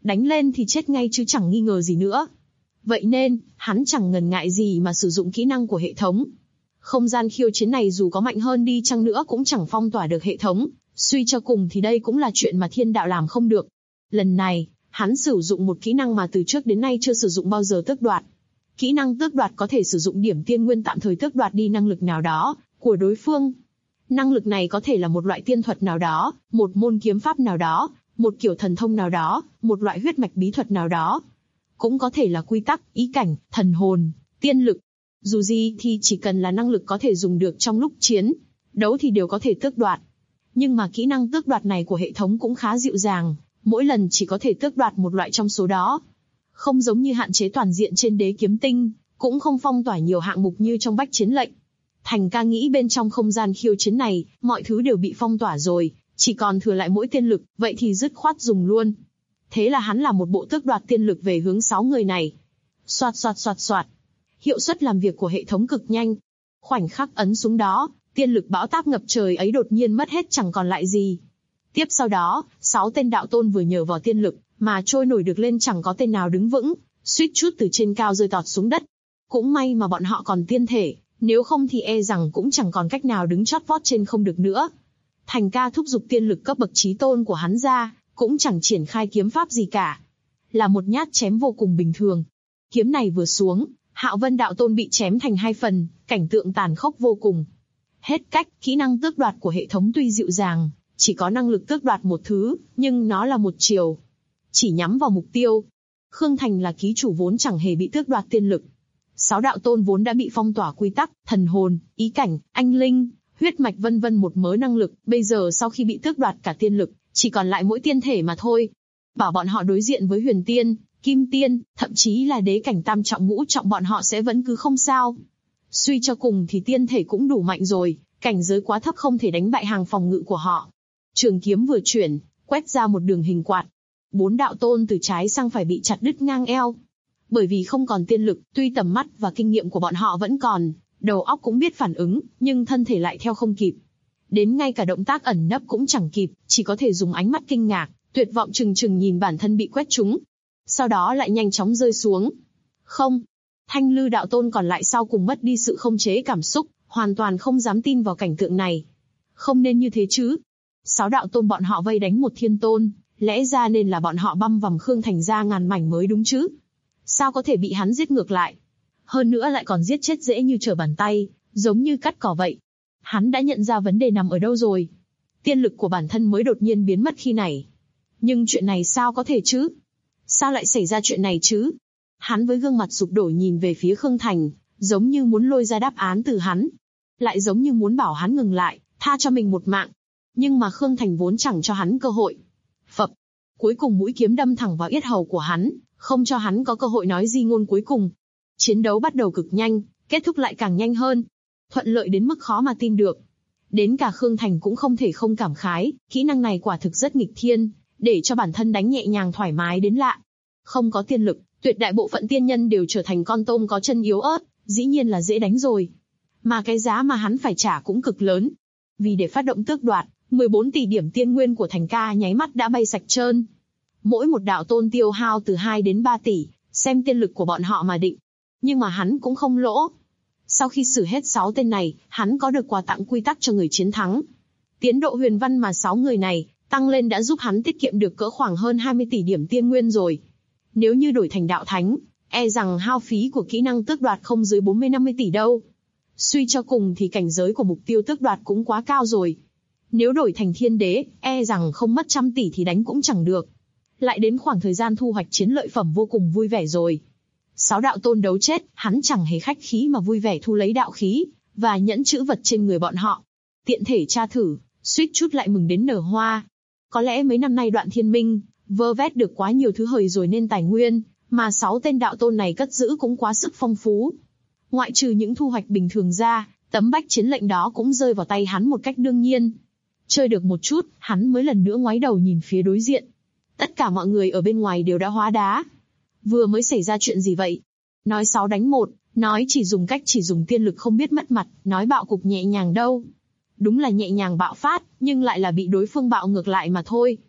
đánh lên thì chết ngay chứ chẳng nghi ngờ gì nữa. Vậy nên, hắn chẳng ngần ngại gì mà sử dụng kỹ năng của hệ thống. Không gian khiêu chiến này dù có mạnh hơn đi chăng nữa cũng chẳng phong tỏa được hệ thống, suy cho cùng thì đây cũng là chuyện mà thiên đạo làm không được. Lần này, hắn sử dụng một kỹ năng mà từ trước đến nay chưa sử dụng bao giờ, tước đoạt. Kỹ năng tước đoạt có thể sử dụng điểm tiên nguyên tạm thời tước đoạt đi năng lực nào đó của đối phương. Năng lực này có thể là một loại tiên thuật nào đó, một môn kiếm pháp nào đó, một kiểu thần thông nào đó, một loại huyết mạch bí thuật nào đó. Cũng có thể là quy tắc, ý cảnh, thần hồn, tiên lực. Dù gì thì chỉ cần là năng lực có thể dùng được trong lúc chiến, đấu thì đều có thể tước đoạt. Nhưng mà kỹ năng tước đoạt này của hệ thống cũng khá dịu dàng, mỗi lần chỉ có thể tước đoạt một loại trong số đó. Không giống như hạn chế toàn diện trên đế kiếm tinh, cũng không phong tỏa nhiều hạng mục như trong bách chiến lệnh. Thành ca nghĩ bên trong không gian khiêu chiến này, mọi thứ đều bị phong tỏa rồi, chỉ còn thừa lại mỗi tiên lực, vậy thì dứt khoát dùng luôn. Thế là hắn làm một bộ tước đoạt tiên lực về hướng 6 người này. Soạt soạt soạt soạt. Hiệu suất làm việc của hệ thống cực nhanh. Khoảnh khắc ấn xuống đó, tiên lực bão táp ngập trời ấy đột nhiên mất hết chẳng còn lại gì. Tiếp sau đó, 6 tên đạo tôn vừa nhờ vào tiên lực, mà trôi nổi được lên chẳng có tên nào đứng vững, suýt chút từ trên cao rơi tọt xuống đất. Cũng may mà bọn họ còn tiên thể, nếu không thì e rằng cũng chẳng còn cách nào đứng chót vót trên không được nữa. Thành ca thúc giục tiên lực cấp bậc chí tôn của hắn ra, cũng chẳng triển khai kiếm pháp gì cả. Là một nhát chém vô cùng bình thường. Kiếm này vừa xuống, Hạo Vân đạo tôn bị chém thành 2 phần, cảnh tượng tàn khốc vô cùng. Hết cách, kỹ năng tước đoạt của hệ thống tuy dịu dàng, chỉ có năng lực tước đoạt một thứ, nhưng nó là một chiều. Chỉ nhắm vào mục tiêu. Khương Thành là ký chủ vốn chẳng hề bị tước đoạt tiên lực. 6 đạo tôn vốn đã bị phong tỏa quy tắc, thần hồn, ý cảnh, anh linh, huyết mạch vân vân một mớ năng lực, bây giờ sau khi bị tước đoạt cả tiên lực, chỉ còn lại mỗi tiên thể mà thôi. Bảo bọn họ đối diện với huyền tiên, kim tiên, thậm chí là đế cảnh tam trọng ngũ trọng bọn họ sẽ vẫn cứ không sao. Suy cho cùng thì tiên thể cũng đủ mạnh rồi, cảnh giới quá thấp không thể đánh bại hàng phòng ngự của họ. Trường kiếm vừa chuyển, quét ra một đường hình quạt. 4 đạo tôn từ trái sang phải bị chặt đứt ngang eo. Bởi vì không còn tiên lực, tuy tầm mắt và kinh nghiệm của bọn họ vẫn còn, đầu óc cũng biết phản ứng, nhưng thân thể lại theo không kịp. Đến ngay cả động tác ẩn nấp cũng chẳng kịp, chỉ có thể dùng ánh mắt kinh ngạc, tuyệt vọng trừng trừng nhìn bản thân bị quét trúng. Sau đó lại nhanh chóng rơi xuống. Không. Thanh Lư đạo tôn còn lại sau cùng mất đi sự khống chế cảm xúc, hoàn toàn không dám tin vào cảnh tượng này. Không nên như thế chứ. 6 đạo tôn bọn họ vây đánh một thiên tôn, lẽ ra nên là bọn họ băm vằm Khương Thành ra ngàn mảnh mới đúng chứ. Sao có thể bị hắn giết ngược lại? Hơn nữa lại còn giết chết dễ như trở bàn tay, giống như cắt cỏ vậy. Hắn đã nhận ra vấn đề nằm ở đâu rồi. Tiên lực của bản thân mới đột nhiên biến mất khi này. Nhưng chuyện này sao có thể chứ? Sao lại xảy ra chuyện này chứ? Hắn với gương mặt sụp đổ nhìn về phía Khương Thành, giống như muốn lôi ra đáp án từ hắn. Lại giống như muốn bảo hắn ngừng lại, tha cho mình một mạng. Nhưng mà Khương Thành vốn chẳng cho hắn cơ hội. Phập. Cuối cùng mũi kiếm đâm thẳng vào yết hầu của hắn, không cho hắn có cơ hội nói di ngôn cuối cùng. Chiến đấu bắt đầu cực nhanh, kết thúc lại càng nhanh hơn. Thuận lợi đến mức khó mà tin được. Đến cả Khương Thành cũng không thể không cảm khái, kỹ năng này quả thực rất nghịch thiên, để cho bản thân đánh nhẹ nhàng thoải mái đến lạ. Không có tiên lực, tuyệt đại bộ phận tiên nhân đều trở thành con tôm có chân yếu ớt, dĩ nhiên là dễ đánh rồi. Mà cái giá mà hắn phải trả cũng cực lớn. Vì để phát động tước đoạt, 14 tỷ điểm tiên nguyên của Thành ca nháy mắt đã bay sạch trơn. Mỗi một đạo tôn tiêu hao từ 2 đến 3 tỷ, xem tiên lực của bọn họ mà định. Nhưng mà hắn cũng không lỗ. Sau khi xử hết 6 tên này, hắn có được quà tặng quy tắc cho người chiến thắng. Tiến độ huyền văn mà 6 người này tăng lên đã giúp hắn tiết kiệm được cỡ khoảng hơn 20 tỷ điểm tiên nguyên rồi. Nếu như đổi thành đạo thánh, e rằng hao phí của kỹ năng tước đoạt không dưới 40-50 tỷ đâu. Suy cho cùng thì cảnh giới của mục tiêu tước đoạt cũng quá cao rồi. Nếu đổi thành thiên đế, e rằng không mất 100 tỷ thì đánh cũng chẳng được. Lại đến khoảng thời gian thu hoạch chiến lợi phẩm vô cùng vui vẻ rồi. 6 đạo tôn đấu chết, hắn chẳng hề khách khí mà vui vẻ thu lấy đạo khí và nhẫn chữ vật trên người bọn họ. Tiện thể tra thử, suýt chút lại mừng đến nở hoa. Có lẽ mấy năm nay Đoạn Thiên Minh vơ vét được quá nhiều thứ hời rồi nên tài nguyên mà 6 tên đạo tôn này cất giữ cũng quá sức phong phú. Ngoại trừ những thu hoạch bình thường ra, tấm bách chiến lệnh đó cũng rơi vào tay hắn một cách đương nhiên. Chơi được một chút, hắn mới lần nữa ngoái đầu nhìn phía đối diện. Tất cả mọi người ở bên ngoài đều đã hóa đá. Vừa mới xảy ra chuyện gì vậy? Nói 6 đánh 1, nói chỉ dùng tiên lực không biết mất mặt, nói bạo cục nhẹ nhàng đâu. Đúng là nhẹ nhàng bạo phát, nhưng lại là bị đối phương bạo ngược lại mà thôi.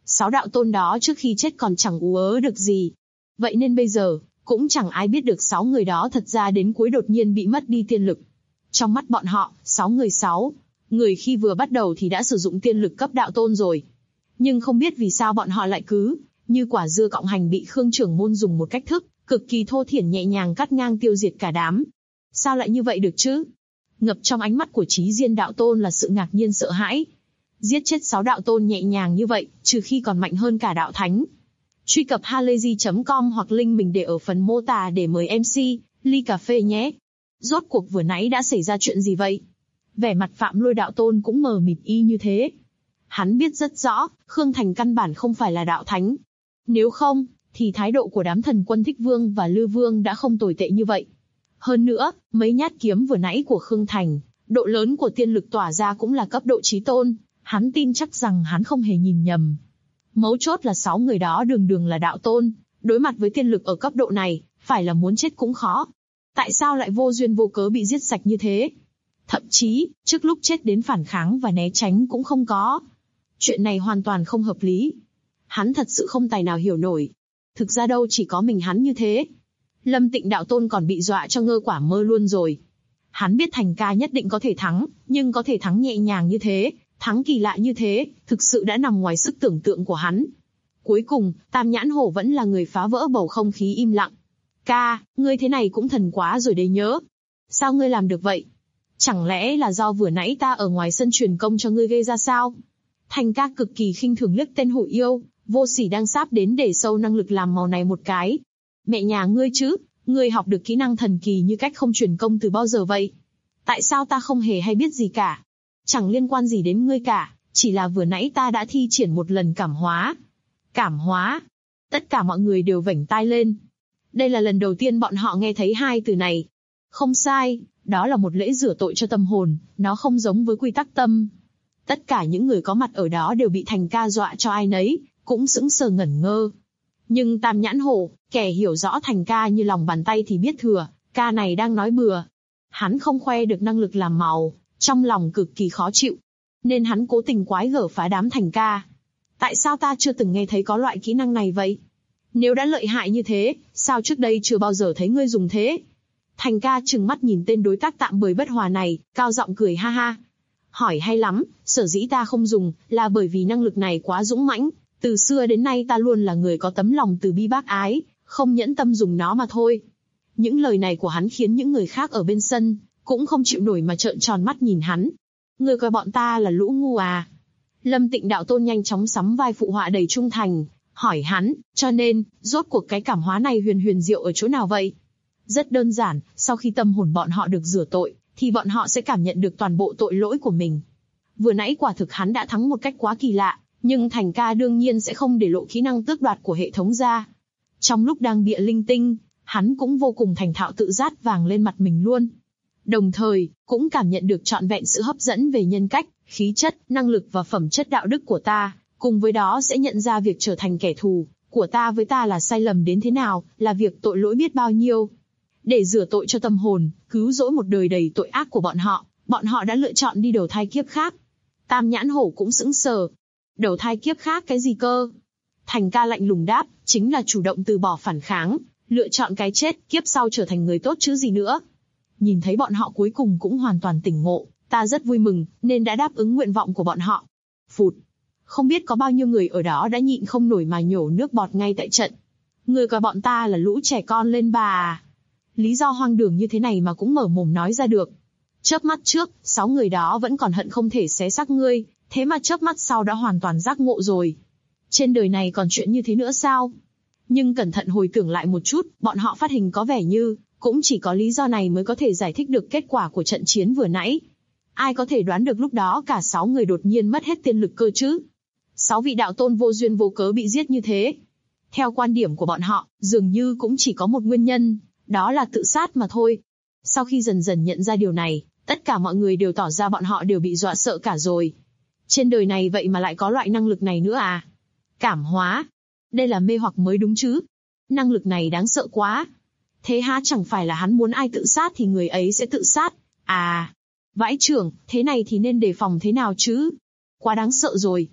6 đạo tôn đó trước khi chết còn chẳng ú ớ được gì. Vậy nên bây giờ, cũng chẳng ai biết được 6 người đó thật ra đến cuối đột nhiên bị mất đi tiên lực. Trong mắt bọn họ, 6 người khi vừa bắt đầu thì đã sử dụng tiên lực cấp đạo tôn rồi. Nhưng không biết vì sao bọn họ lại cứ như quả dưa cọng hành bị Khương trưởng môn dùng một cách thức cực kỳ thô thiển nhẹ nhàng cắt ngang tiêu diệt cả đám. Sao lại như vậy được chứ? Ngập trong ánh mắt của Chí Diên đạo tôn là sự ngạc nhiên sợ hãi. Giết chết 6 đạo tôn nhẹ nhàng như vậy, trừ khi còn mạnh hơn cả đạo thánh. Truy cập halayzi.com hoặc link mình để ở phần mô tả để mời MC ly cà phê nhé. Rốt cuộc vừa nãy đã xảy ra chuyện gì vậy? Vẻ mặt Phạm Lôi đạo tôn cũng mờ mịt y như thế. Hắn biết rất rõ, Khương Thành căn bản không phải là đạo thánh. Nếu không, thì thái độ của đám thần quân Thích Vương và Lư Vương đã không tồi tệ như vậy. Hơn nữa, mấy nhát kiếm vừa nãy của Khương Thành, độ lớn của tiên lực tỏa ra cũng là cấp độ chí tôn, hắn tin chắc rằng hắn không hề nhìn nhầm. Mấu chốt là 6 người đó đường đường là đạo tôn, đối mặt với tiên lực ở cấp độ này, phải là muốn chết cũng khó. Tại sao lại vô duyên vô cớ bị giết sạch như thế? Thậm chí, trước lúc chết đến phản kháng và né tránh cũng không có. Chuyện này hoàn toàn không hợp lý. Hắn thật sự không tài nào hiểu nổi. Thực ra đâu chỉ có mình hắn như thế. Lâm Tịnh đạo tôn còn bị dọa cho ngơ quả mơ luôn rồi. Hắn biết Thành ca nhất định có thể thắng, nhưng có thể thắng nhẹ nhàng như thế, thắng kỳ lạ như thế, thực sự đã nằm ngoài sức tưởng tượng của hắn. Cuối cùng, Tam Nhãn Hổ vẫn là người phá vỡ bầu không khí im lặng. Ca, ngươi thế này cũng thần quá rồi đấy nhớ. Sao ngươi làm được vậy? Chẳng lẽ là do vừa nãy ta ở ngoài sân truyền công cho ngươi gây ra sao? Thành ca cực kỳ khinh thường liếc tên hổ yêu, vô sỉ đang sáp đến để sâu năng lực làm màu này một cái. Mẹ nhà ngươi chứ, ngươi học được kỹ năng thần kỳ như cách không truyền công từ bao giờ vậy? Tại sao ta không hề hay biết gì cả? Chẳng liên quan gì đến ngươi cả, chỉ là vừa nãy ta đã thi triển một lần cảm hóa. Cảm hóa? Tất cả mọi người đều vểnh tai lên. Đây là lần đầu tiên bọn họ nghe thấy hai từ này. Không sai, đó là một lễ rửa tội cho tâm hồn, nó không giống với quy tắc tâm. Tất cả những người có mặt ở đó đều bị Thành ca dọa cho ai nấy, cũng sững sờ ngẩn ngơ. Nhưng Tam Nhãn Hổ, kẻ hiểu rõ Thành ca như lòng bàn tay thì biết thừa, ca này đang nói bừa. Hắn không khoe được năng lực làm màu, trong lòng cực kỳ khó chịu. Nên hắn cố tình quái gở phá đám Thành ca. Tại sao ta chưa từng nghe thấy có loại kỹ năng này vậy? Nếu đã lợi hại như thế, sao trước đây chưa bao giờ thấy ngươi dùng thế? Thành ca trừng mắt nhìn tên đối tác tạm bời bất hòa này, cao giọng cười ha ha. Hỏi hay lắm, sở dĩ ta không dùng, là bởi vì năng lực này quá dũng mãnh. Từ xưa đến nay ta luôn là người có tấm lòng từ bi bác ái, không nhẫn tâm dùng nó mà thôi. Những lời này của hắn khiến những người khác ở bên sân, cũng không chịu nổi mà trợn tròn mắt nhìn hắn. Ngươi coi bọn ta là lũ ngu à? Lâm Tịnh đạo tôn nhanh chóng sắm vai phụ họa đầy trung thành, hỏi hắn, cho nên, rốt cuộc cái cảm hóa này huyền diệu ở chỗ nào vậy? Rất đơn giản, sau khi tâm hồn bọn họ được rửa tội, thì bọn họ sẽ cảm nhận được toàn bộ tội lỗi của mình. Vừa nãy quả thực hắn đã thắng một cách quá kỳ lạ, nhưng Thành ca đương nhiên sẽ không để lộ kỹ năng tước đoạt của hệ thống ra. Trong lúc đang bịa linh tinh, hắn cũng vô cùng thành thạo tự rát vàng lên mặt mình luôn. Đồng thời, cũng cảm nhận được trọn vẹn sự hấp dẫn về nhân cách, khí chất, năng lực và phẩm chất đạo đức của ta, cùng với đó sẽ nhận ra việc trở thành kẻ thù của ta với ta là sai lầm đến thế nào, là việc tội lỗi biết bao nhiêu. Để rửa tội cho tâm hồn, cứu rỗi một đời đầy tội ác của bọn họ đã lựa chọn đi đầu thai kiếp khác. Tam Nhãn Hổ cũng sững sờ. Đầu thai kiếp khác cái gì cơ? Thành ca lạnh lùng đáp, chính là chủ động từ bỏ phản kháng, lựa chọn cái chết, kiếp sau trở thành người tốt chứ gì nữa. Nhìn thấy bọn họ cuối cùng cũng hoàn toàn tỉnh ngộ, ta rất vui mừng, nên đã đáp ứng nguyện vọng của bọn họ. Phụt! Không biết có bao nhiêu người ở đó đã nhịn không nổi mà nhổ nước bọt ngay tại trận. Người coi bọn ta là lũ trẻ con lên bà à? Lý do hoang đường như thế này mà cũng mở mồm nói ra được. Chớp mắt trước, 6 người đó vẫn còn hận không thể xé xác ngươi, thế mà chớp mắt sau đã hoàn toàn giác ngộ rồi. Trên đời này còn chuyện như thế nữa sao? Nhưng cẩn thận hồi tưởng lại một chút, bọn họ phát hình có vẻ như, cũng chỉ có lý do này mới có thể giải thích được kết quả của trận chiến vừa nãy. Ai có thể đoán được lúc đó cả 6 người đột nhiên mất hết tiên lực cơ chứ? 6 vị đạo tôn vô duyên vô cớ bị giết như thế. Theo quan điểm của bọn họ, dường như cũng chỉ có một nguyên nhân, đó là tự sát mà thôi. Sau khi dần dần nhận ra điều này, tất cả mọi người đều tỏ ra bọn họ đều bị dọa sợ cả rồi. Trên đời này vậy mà lại có loại năng lực này nữa à? Cảm hóa. Đây là mê hoặc mới đúng chứ? Năng lực này đáng sợ quá. Thế há chẳng phải là hắn muốn ai tự sát thì người ấy sẽ tự sát? À, vãi chưởng, thế này thì nên đề phòng thế nào chứ? Quá đáng sợ rồi.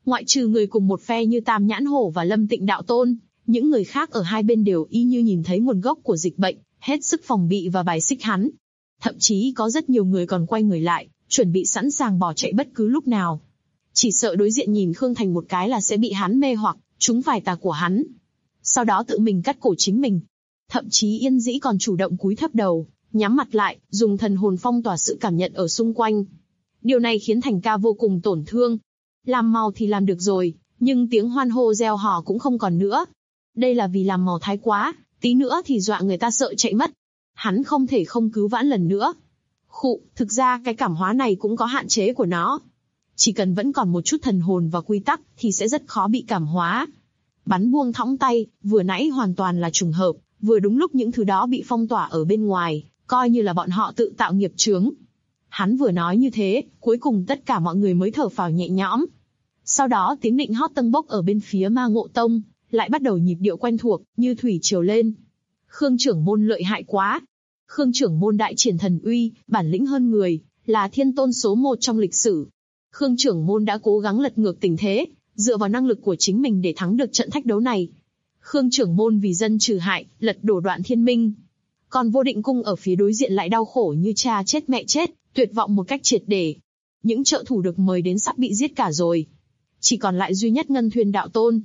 Ngoại trừ người cùng một phe như Tam Nhãn Hổ và Lâm Tịnh Đạo Tôn, những người khác ở hai bên đều y như nhìn thấy nguồn gốc của dịch bệnh, hết sức phòng bị và bài xích hắn. Thậm chí có rất nhiều người còn quay người lại, chuẩn bị sẵn sàng bỏ chạy bất cứ lúc nào. Chỉ sợ đối diện nhìn Khương Thành một cái là sẽ bị hắn mê hoặc, trúng phải tà của hắn. Sau đó tự mình cắt cổ chính mình. Thậm chí Yên Dĩ còn chủ động cúi thấp đầu, nhắm mặt lại, dùng thần hồn phong tỏa sự cảm nhận ở xung quanh. Điều này khiến Thành Ca vô cùng tổn thương. Làm màu thì làm được rồi, nhưng tiếng hoan hô reo hò cũng không còn nữa. Đây là vì làm màu thái quá, tí nữa thì dọa người ta sợ chạy mất. Hắn không thể không cứu vãn lần nữa. Thực ra cái cảm hóa này cũng có hạn chế của nó. Chỉ cần vẫn còn một chút thần hồn và quy tắc thì sẽ rất khó bị cảm hóa. Bắn buông thõng tay, vừa nãy hoàn toàn là trùng hợp, vừa đúng lúc những thứ đó bị phong tỏa ở bên ngoài, coi như là bọn họ tự tạo nghiệp chướng. Hắn vừa nói như thế, cuối cùng tất cả mọi người mới thở phào nhẹ nhõm. Sau đó tiếng nịnh hót tâng bốc ở bên phía Ma Ngộ Tông, lại bắt đầu nhịp điệu quen thuộc, như thủy triều lên. Khương trưởng môn lợi hại quá. Khương trưởng môn đại triển thần uy, bản lĩnh hơn người, là thiên tôn số 1 trong lịch sử. Khương trưởng môn đã cố gắng lật ngược tình thế, dựa vào năng lực của chính mình để thắng được trận thách đấu này. Khương trưởng môn vì dân trừ hại, lật đổ Đoạn Thiên Minh. Còn Vô Định Cung ở phía đối diện lại đau khổ như cha chết mẹ chết, tuyệt vọng một cách triệt để. Những trợ thủ được mời đến sắp bị giết cả rồi. Chỉ còn lại duy nhất Ngân Thuyên Đạo Tôn.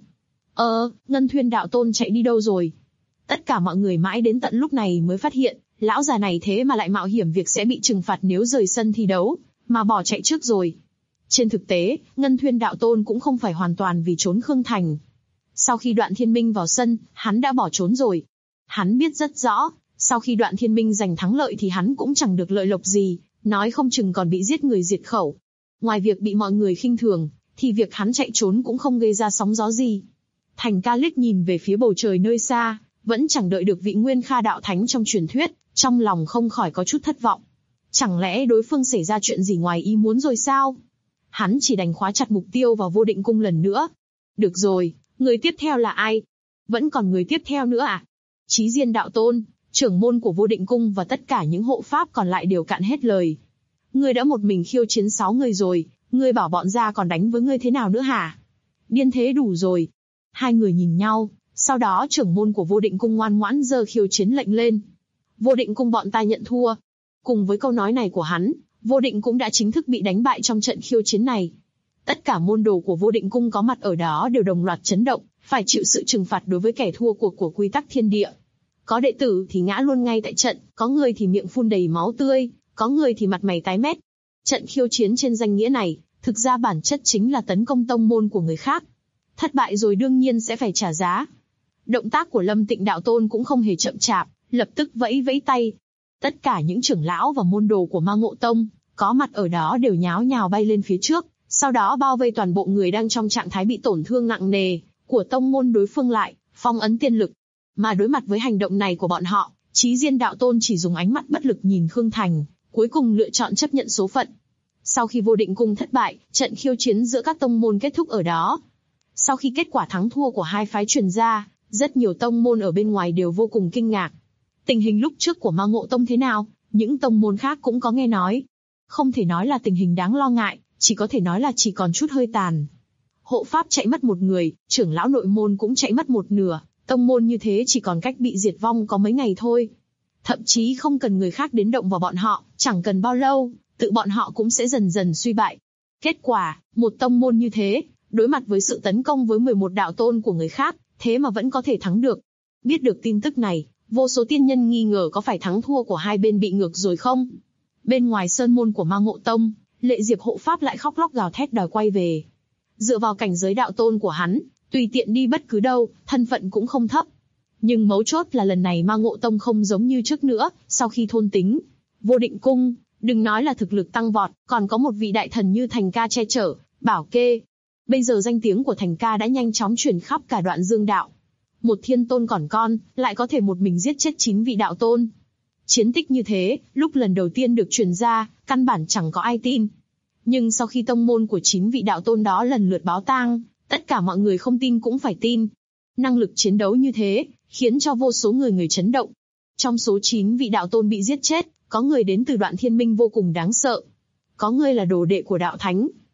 Ngân Thuyên Đạo Tôn chạy đi đâu rồi? Tất cả mọi người mãi đến tận lúc này mới phát hiện, lão già này thế mà lại mạo hiểm việc sẽ bị trừng phạt nếu rời sân thi đấu, mà bỏ chạy trước rồi. Trên thực tế, Ngân Thuyên Đạo Tôn cũng không phải hoàn toàn vì trốn Khương Thành. Sau khi Đoạn Thiên Minh vào sân, hắn đã bỏ trốn rồi. Hắn biết rất rõ, sau khi Đoạn Thiên Minh giành thắng lợi thì hắn cũng chẳng được lợi lộc gì, nói không chừng còn bị giết người diệt khẩu. Ngoài việc bị mọi người khinh thường, thì việc hắn chạy trốn cũng không gây ra sóng gió gì. Thành Ca liếc nhìn về phía bầu trời nơi xa, vẫn chẳng đợi được vị Nguyên Kha đạo thánh trong truyền thuyết, trong lòng không khỏi có chút thất vọng. Chẳng lẽ đối phương xảy ra chuyện gì ngoài ý muốn rồi sao? Hắn chỉ đành khóa chặt mục tiêu vào Vô Định Cung lần nữa. Được rồi, người tiếp theo là ai? Vẫn còn người tiếp theo nữa à? Chí Diên Đạo Tôn, trưởng môn của Vô Định Cung và tất cả những hộ pháp còn lại đều cạn hết lời. Ngươi đã một mình khiêu chiến 6 người rồi, ngươi bảo bọn gia còn đánh với ngươi thế nào nữa hả? Điên thế đủ rồi. Hai người nhìn nhau, sau đó trưởng môn của Vô Định Cung ngoan ngoãn giơ khiêu chiến lệnh lên. Vô Định Cung bọn ta nhận thua. Cùng với câu nói này của hắn, Vô Định cũng đã chính thức bị đánh bại trong trận khiêu chiến này. Tất cả môn đồ của Vô Định Cung có mặt ở đó đều đồng loạt chấn động, phải chịu sự trừng phạt đối với kẻ thua cuộc của quy tắc thiên địa. Có đệ tử thì ngã luôn ngay tại trận, có người thì miệng phun đầy máu tươi, có người thì mặt mày tái mét. Trận khiêu chiến trên danh nghĩa này, thực ra bản chất chính là tấn công tông môn của người khác. Thất bại rồi đương nhiên sẽ phải trả giá. Động tác của Lâm Tịnh Đạo Tôn cũng không hề chậm chạp, lập tức vẫy vẫy tay. Tất cả những trưởng lão và môn đồ của Ma Ngộ Tông có mặt ở đó đều nháo nhào bay lên phía trước, sau đó bao vây toàn bộ người đang trong trạng thái bị tổn thương nặng nề của tông môn đối phương lại, phong ấn tiên lực. Mà đối mặt với hành động này của bọn họ, Chí Diên Đạo Tôn chỉ dùng ánh mắt bất lực nhìn Khương Thành, cuối cùng lựa chọn chấp nhận số phận. Sau khi Vô Định Cung thất bại, trận khiêu chiến giữa các tông môn kết thúc ở đó. Sau khi kết quả thắng thua của hai phái truyền ra, rất nhiều tông môn ở bên ngoài đều vô cùng kinh ngạc. Tình hình lúc trước của Ma Ngộ Tông thế nào, những tông môn khác cũng có nghe nói. Không thể nói là tình hình đáng lo ngại, chỉ có thể nói là chỉ còn chút hơi tàn. Hộ pháp chạy mất một người, trưởng lão nội môn cũng chạy mất một nửa, tông môn như thế chỉ còn cách bị diệt vong có mấy ngày thôi. Thậm chí không cần người khác đến động vào bọn họ, chẳng cần bao lâu, tự bọn họ cũng sẽ dần dần suy bại. Kết quả, một tông môn như thế, đối mặt với sự tấn công với 11 đạo tôn của người khác, thế mà vẫn có thể thắng được. Biết được tin tức này, vô số tiên nhân nghi ngờ có phải thắng thua của hai bên bị ngược rồi không? Bên ngoài sơn môn của Ma Ngộ Tông, Lệ Diệp hộ pháp lại khóc lóc gào thét đòi quay về. Dựa vào cảnh giới đạo tôn của hắn, tùy tiện đi bất cứ đâu, thân phận cũng không thấp. Nhưng mấu chốt là lần này Ma Ngộ Tông không giống như trước nữa, sau khi thôn tính Vô Định Cung, đừng nói là thực lực tăng vọt, còn có một vị đại thần như Thành Ca che chở, bảo kê. Bây giờ danh tiếng của Thành Ca đã nhanh chóng truyền khắp cả Đoạn Dương đạo. Một thiên tôn còn con, lại có thể một mình giết chết 9 vị đạo tôn. Chiến tích như thế, lúc lần đầu tiên được truyền ra, căn bản chẳng có ai tin. Nhưng sau khi tông môn của 9 vị đạo tôn đó lần lượt báo tang, tất cả mọi người không tin cũng phải tin. Năng lực chiến đấu như thế, khiến cho vô số người chấn động. Trong số 9 vị đạo tôn bị giết chết, có người đến từ Đoạn Thiên Minh vô cùng đáng sợ. Có người là đồ đệ của đạo thánh.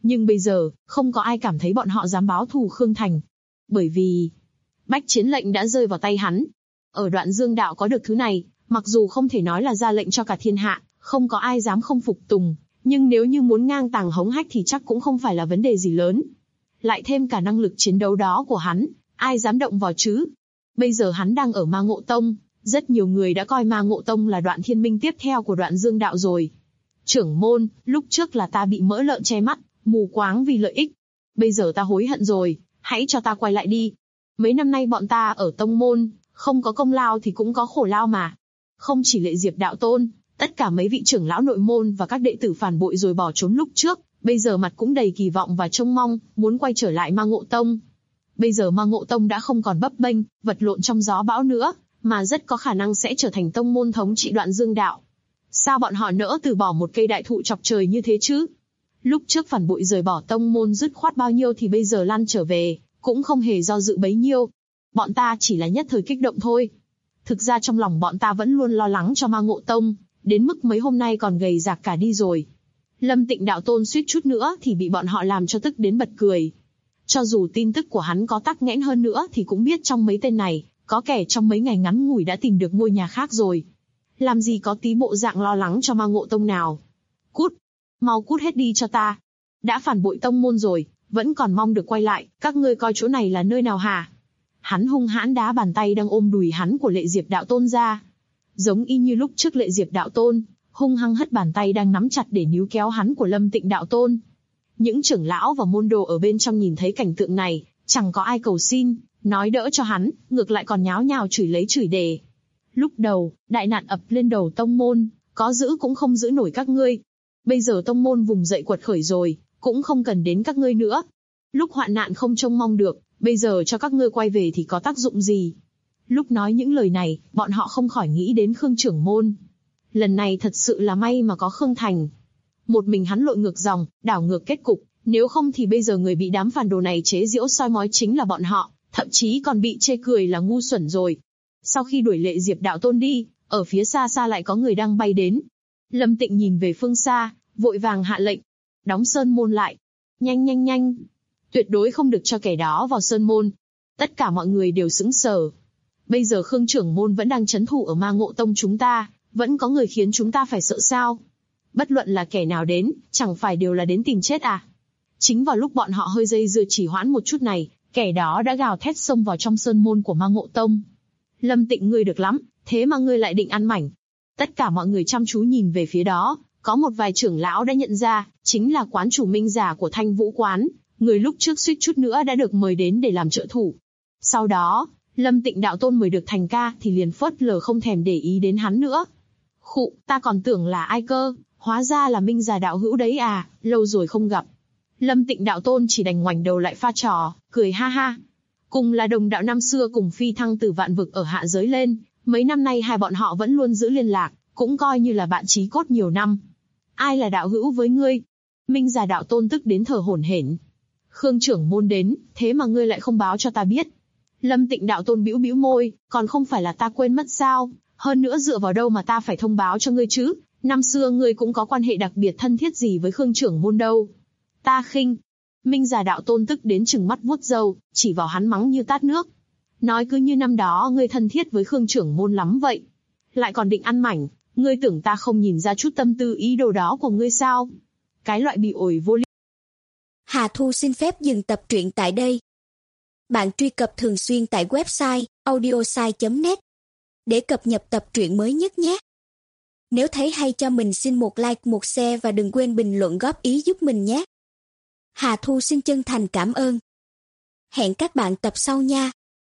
Nhưng bây giờ, không có ai cảm thấy bọn họ dám báo thù Khương Thành. Bởi vì, bách chiến lệnh đã rơi vào tay hắn. Ở Đoạn Dương Đạo có được thứ này, mặc dù không thể nói là ra lệnh cho cả thiên hạ, không có ai dám không phục tùng, nhưng nếu như muốn ngang tàng hống hách thì chắc cũng không phải là vấn đề gì lớn. Lại thêm cả năng lực chiến đấu đó của hắn, ai dám động vào chứ? Bây giờ hắn đang ở Ma Ngộ Tông, rất nhiều người đã coi Ma Ngộ Tông là Đoạn Thiên Minh tiếp theo của Đoạn Dương Đạo rồi. Trưởng môn, lúc trước là ta bị mỡ lợn che mắt, mù quáng vì lợi ích. Bây giờ ta hối hận rồi, hãy cho ta quay lại đi. Mấy năm nay bọn ta ở tông môn, không có công lao thì cũng có khổ lao mà. Không chỉ Lệ Diệp đạo tôn, tất cả mấy vị trưởng lão nội môn và các đệ tử phản bội rồi bỏ trốn lúc trước, bây giờ mặt cũng đầy kỳ vọng và trông mong, muốn quay trở lại Ma Ngộ Tông. Bây giờ Ma Ngộ Tông đã không còn bấp bênh, vật lộn trong gió bão nữa, mà rất có khả năng sẽ trở thành tông môn thống trị Đoạn Dương Đạo. Sao bọn họ nỡ từ bỏ một cây đại thụ chọc trời như thế chứ? Lúc trước phản bội rời bỏ tông môn dứt khoát bao nhiêu thì bây giờ lăn trở về, cũng không hề do dự bấy nhiêu. Bọn ta chỉ là nhất thời kích động thôi. Thực ra trong lòng bọn ta vẫn luôn lo lắng cho Ma Ngộ Tông, đến mức mấy hôm nay còn gầy rạc cả đi rồi. Lâm Tịnh đạo tôn suýt chút nữa thì bị bọn họ làm cho tức đến bật cười. Cho dù tin tức của hắn có tắc nghẽn hơn nữa thì cũng biết trong mấy tên này, có kẻ trong mấy ngày ngắn ngủi đã tìm được ngôi nhà khác rồi. Làm gì có tí bộ dạng lo lắng cho Ma Ngộ Tông nào. Cút, mau cút hết đi cho ta. Đã phản bội tông môn rồi, vẫn còn mong được quay lại, các ngươi coi chỗ này là nơi nào hả? Hắn hung hãn đá bàn tay đang ôm đùi hắn của Lệ Diệp đạo tôn ra. Giống y như lúc trước Lệ Diệp đạo tôn, hung hăng hất bàn tay đang nắm chặt để níu kéo hắn của Lâm Tịnh đạo tôn. Những trưởng lão và môn đồ ở bên trong nhìn thấy cảnh tượng này, chẳng có ai cầu xin, nói đỡ cho hắn, ngược lại còn nháo nhào chửi lấy chửi đề. Lúc đầu, đại nạn ập lên đầu tông môn, có giữ cũng không giữ nổi các ngươi. Bây giờ tông môn vùng dậy quật khởi rồi, cũng không cần đến các ngươi nữa. Lúc hoạn nạn không trông mong được, bây giờ cho các ngươi quay về thì có tác dụng gì? Lúc nói những lời này, bọn họ không khỏi nghĩ đến Khương trưởng môn. Lần này thật sự là may mà có Khương Thành. Một mình hắn lội ngược dòng, đảo ngược kết cục, nếu không thì bây giờ người bị đám phản đồ này chế giễu soi mói chính là bọn họ, thậm chí còn bị chê cười là ngu xuẩn rồi. Sau khi đuổi Lệ Diệp đạo tôn đi, ở phía xa xa lại có người đang bay đến. Lâm Tịnh nhìn về phương xa, vội vàng hạ lệnh, đóng sơn môn lại. Nhanh nhanh nhanh, tuyệt đối không được cho kẻ đó vào sơn môn. Tất cả mọi người đều sững sờ. Bây giờ Khương trưởng môn vẫn đang trấn thủ ở Ma Ngộ Tông chúng ta, vẫn có người khiến chúng ta phải sợ sao? Bất luận là kẻ nào đến, chẳng phải đều là đến tìm chết à? Chính vào lúc bọn họ hơi dây dưa trì hoãn một chút này, kẻ đó đã gào thét xông vào trong sơn môn của Ma Ngộ Tông. Lâm Tịnh ngươi được lắm, thế mà ngươi lại định ăn mảnh. Tất cả mọi người chăm chú nhìn về phía đó, có một vài trưởng lão đã nhận ra, chính là quán chủ Minh Giả của Thanh Vũ Quán, người lúc trước suýt chút nữa đã được mời đến để làm trợ thủ. Sau đó, Lâm Tịnh đạo tôn mời được thành ca thì liền phớt lờ không thèm để ý đến hắn nữa. Khụ, ta còn tưởng là ai cơ, hóa ra là Minh Giả đạo hữu đấy à, lâu rồi không gặp. Lâm Tịnh đạo tôn chỉ đành ngoảnh đầu lại pha trò, cười ha ha. Cùng là đồng đạo năm xưa cùng phi thăng từ vạn vực ở hạ giới lên, mấy năm nay hai bọn họ vẫn luôn giữ liên lạc, cũng coi như là bạn chí cốt nhiều năm. Ai là đạo hữu với ngươi? Minh Giả đạo tôn tức đến thở hổn hển. Khương trưởng môn đến, thế mà ngươi lại không báo cho ta biết. Lâm Tịnh đạo tôn bĩu bĩu môi, còn không phải là ta quên mất sao? Hơn nữa dựa vào đâu mà ta phải thông báo cho ngươi chứ? Năm xưa ngươi cũng có quan hệ đặc biệt thân thiết gì với Khương trưởng môn đâu? Ta khinh. Minh Giả đạo tôn tức đến trừng mắt vuốt râu, chỉ vào hắn mắng như tát nước. Nói cứ như năm đó ngươi thân thiết với Khương trưởng môn lắm vậy. Lại còn định ăn mảnh, ngươi tưởng ta không nhìn ra chút tâm tư ý đồ đó của ngươi sao? Cái loại bị ổi vô lý. Hà Thu xin phép dừng tập truyện tại đây. Bạn truy cập thường xuyên tại website audiosai.net để cập nhật tập truyện mới nhất nhé. Nếu thấy hay cho mình xin một like, một share và đừng quên bình luận góp ý giúp mình nhé. Hà Thu xin chân thành cảm ơn. Hẹn các bạn tập sau nha.